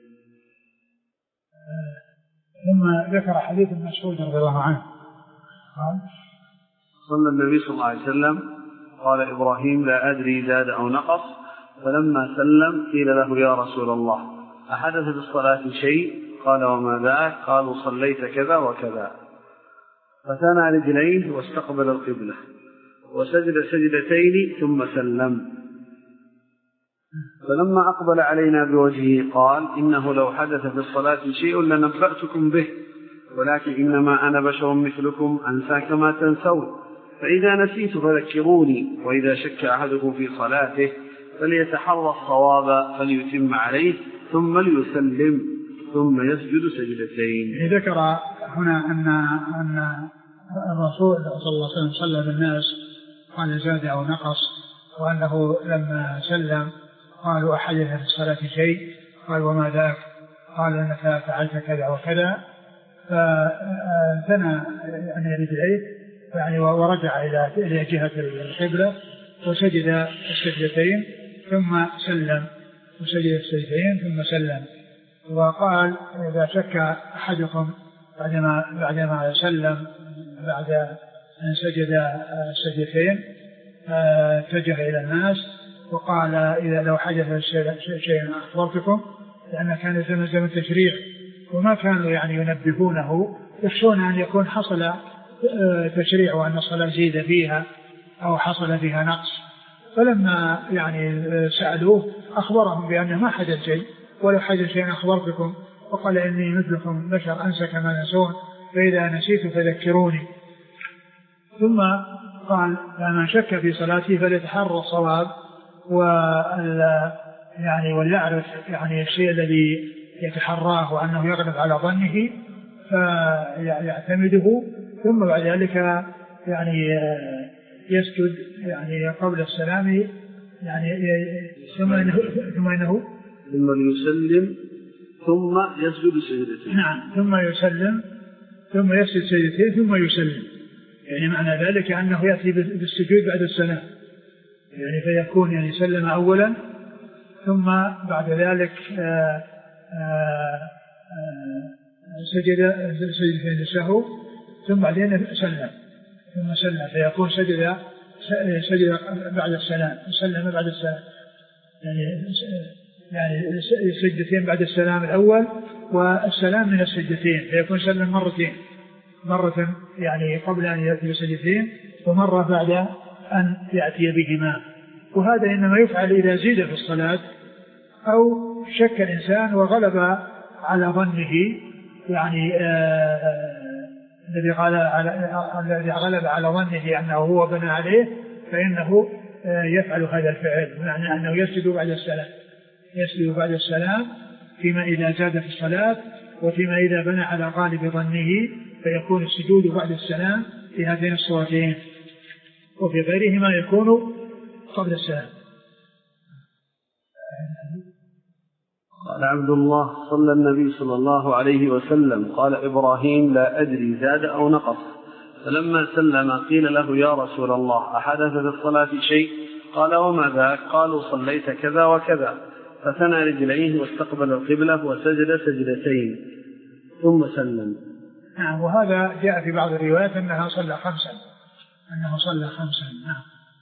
Speaker 2: ثم ذكر حديث مسعود رضي الله عنه قال
Speaker 1: صلى النبي صلى الله عليه وسلم قال إبراهيم لا أدري زاد أو نقص، فلما سلم قيل له يا رسول الله أحدث في الصلاة شيء؟ قال وما ذاك؟ قالوا صليت كذا وكذا، فثنى رجليه واستقبل القبلة وسجد سجدتين ثم سلم. فلما أقبل علينا بوجهه قال إنه لو حدث في الصلاة شيء لنبأتكم به، ولكن إنما أنا بشر مثلكم أنسى كما تنسون، فإذا نسيت فذكروني، وإذا شك أحدكم في صلاته فليتحرى الصواب فليتم عليه ثم ليسلم ثم يسجد سجدتين.
Speaker 2: ذكر هنا أن أن الرسول صلى الله عليه وسلم صلى بالناس قال زاد أو نقص، وأنه لما سلم قالوا أحدث في الصلاة شيء؟ قال وما ذاك؟ قال أنك فعلت كذا وكذا، فثنى يعني رجليه يعني ورجع إلى جهة القبلة وسجد السجدتين ثم سلم وسجد السجدتين ثم سلم. وقال إذا شك أحدكم بعدما بعدما سلم بعد أن سجد السجدتين اتجه إلى الناس وقال إذا لو حدث شيء أخبرتكم، لأن كان زمن زمن تشريع وما كانوا يعني ينبهونه، يخشون أن يكون حصل تشريع وأن الصلاة زيد فيها أو حصل فيها نقص، فلما يعني سألوه أخبرهم بأنه ما حدث شيء، ولو حدث شيء أخبرتكم، وقال إني مثلكم بشر أنسى كما نسون، فإذا نسيت فذكروني. ثم قال فمن شك في صلاته فليتحرى الصواب وال يعني وليعرف يعني الشيء الذي يتحراه وأنه يغلب على ظنه فيعتمده، ثم بعد ذلك يعني يسجد يعني قبل السلام يعني ثم إنه ثم إنه
Speaker 1: ثم يسلم ثم يسجد سجدتين.
Speaker 2: نعم ثم يسلم ثم يسجد سجدتين ثم يسلم، يعني معنى ذلك أنه يأتي بالسجود بعد السلام، يعني فيكون يعني سلم أولا ثم بعد ذلك آآ آآ سجد سجدتين للسهو ثم بعدين سلم ثم سلم، فيكون سجد سجد بعد السلام سلم بعد السلام، يعني يعني سجدتين بعد السلام الأول والسلام من السجدتين، فيكون سلم مرتين، مرة يعني قبل أن يأتي بسجدتين ومرة بعد أن يأتي بهما. وهذا إنما يفعل إذا زيد في الصلاة أو شك الإنسان وغلب على ظنه، يعني الذي الذي غلب على ظنه أنه هو بنى عليه فإنه يفعل هذا الفعل، يعني أنه يسجد بعد السلام يسجد بعد السلام فيما إذا زاد في الصلاة، وفيما إذا بنى على غالب ظنه فيكون السجود بعد السلام في هذين الصورتين، وفي غيرهما يكون قبل السلام.
Speaker 1: قال عبد الله صلى النبي صلى الله عليه وسلم قال إبراهيم لا أدري زاد أو نقص، فلما سلم قيل له يا رسول الله أحدث في الصلاة شيء؟ قال وما ذاك؟ قالوا صليت كذا وكذا، فثنى رجليه واستقبل القبلة وسجد سجدتين ثم سلم.
Speaker 2: نعم، وهذا جاء في بعض الروايات أنها صلى خمسا أنه صلى خمسا نعم.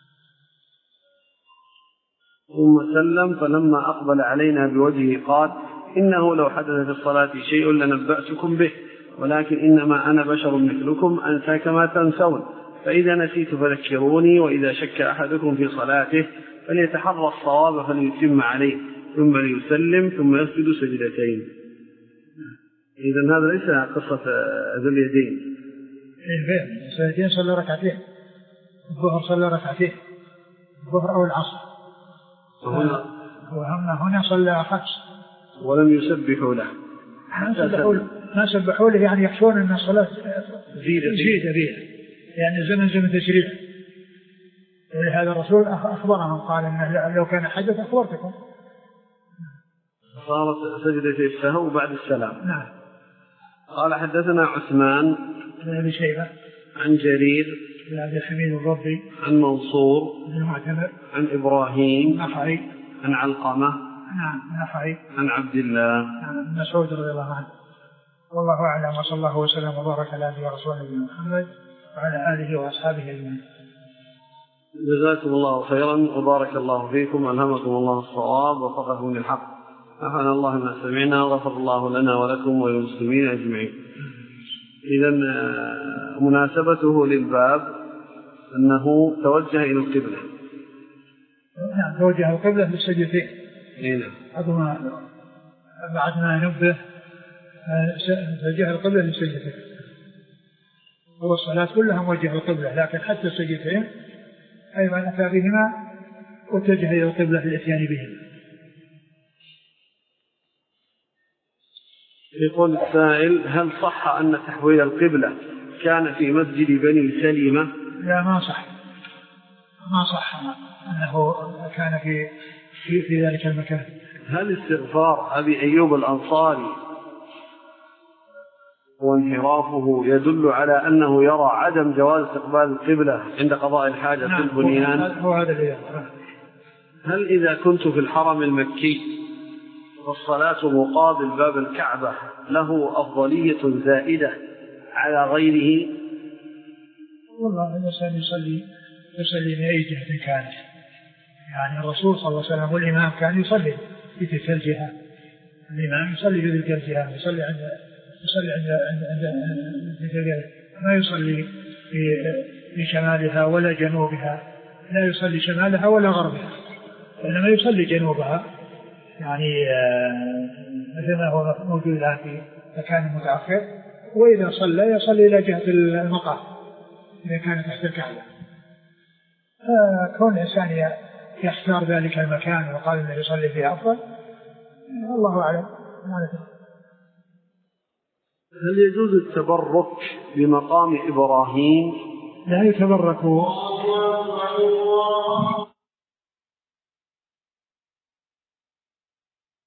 Speaker 1: ثم سلم فلما أقبل علينا بوجهه قال إنه لو حدث في الصلاة شيء لنبأتكم به، ولكن إنما أنا بشر مثلكم أنسى كما تنسون، فإذا نسيت فذكروني، وإذا شك أحدكم في صلاته فليتحرى الصواب فليتم عليه ثم ليسلم ثم يسجد سجدتين. إذن هذا ليس قصة ذو اليدين.
Speaker 2: السجدتين صلى ركعتين، الظهر صلى ركعتين، الظهر أو العصر،
Speaker 1: وهنا
Speaker 2: هنا صلى خمس
Speaker 1: ولم يسبحوا له،
Speaker 2: ما سبحوا له، يعني يخشون أن الصلاة زيد بها، يعني زمن زمن تشريع، ولهذا الرسول أخبرهم قال إن لو كان حدث أخبرتكم.
Speaker 1: صارت سجدة السهو بعد السلام.
Speaker 2: نعم.
Speaker 1: قال حدثنا عثمان
Speaker 2: بن أبي شيبة
Speaker 1: عن جرير
Speaker 2: بن عبد الحميد الربي
Speaker 1: عن منصور
Speaker 2: بن معتمر
Speaker 1: عن إبراهيم
Speaker 2: النخعي
Speaker 1: عن علقمة
Speaker 2: نعم النخعي
Speaker 1: عن عبد الله
Speaker 2: عن مسعود رضي الله عنه. والله أعلم، وصلى الله وسلم وبارك على نبينا ورسوله محمد وعلى آله وأصحابه أجمعين.
Speaker 1: جزاكم الله خيرا وبارك الله فيكم، ألهمكم الله الصواب ووفقكم للحق، نفعنا الله ما سمعنا وغفر الله لنا ولكم وللمسلمين أجمعين. إذن مناسبته للباب أنه توجه إلى القبلة.
Speaker 2: نعم توجه القبلة للسجدتين.
Speaker 1: نعم.
Speaker 2: بعد ما نبه توجه القبلة للسجدتين، هو الصلاة كلها موجهة القبلة، لكن حتى السجدتين أيضا أتى بهما واتجه إلى القبلة في الإتيان بهما.
Speaker 1: يقول السائل: هل صح أن تحويل القبلة كان في مسجد بني سليمة؟
Speaker 2: لا ما صح، ما صح أنه كان في في, في ذلك المكان.
Speaker 1: هل استغفار أبي أيوب الأنصاري وانحرافه يدل على أنه يرى عدم جواز استقبال القبلة عند قضاء الحاجة في البنيان؟
Speaker 2: هو هذا اللي
Speaker 1: هل إذا كنت في الحرم المكي والصلاة مقابل باب الكعبة له أفضلية زائدة على غيره؟
Speaker 2: والله الإنسان يصلي يصلي من أي جهة كانت، يعني الرسول صلى الله عليه وسلم والإمام كان يصلي في تلك الجهة، الإمام يصلي في تلك الجهة، يصلي عند يصلي عند عند عند ما يصلي في في شمالها ولا جنوبها، لا يصلي شمالها ولا غربها، إنما يصلي جنوبها، يعني مثل ما هو موجود الآن في مكان متأخر. وإذا صلى يصلي إلى جهة المقام إذا كان تحت الكعبة. فكون الإنسان يختار ذلك المكان وقال أنه يصلي فيه أفضل، الله أعلم.
Speaker 1: هل يجوز التبرك بمقام إبراهيم؟
Speaker 2: لا يتبرك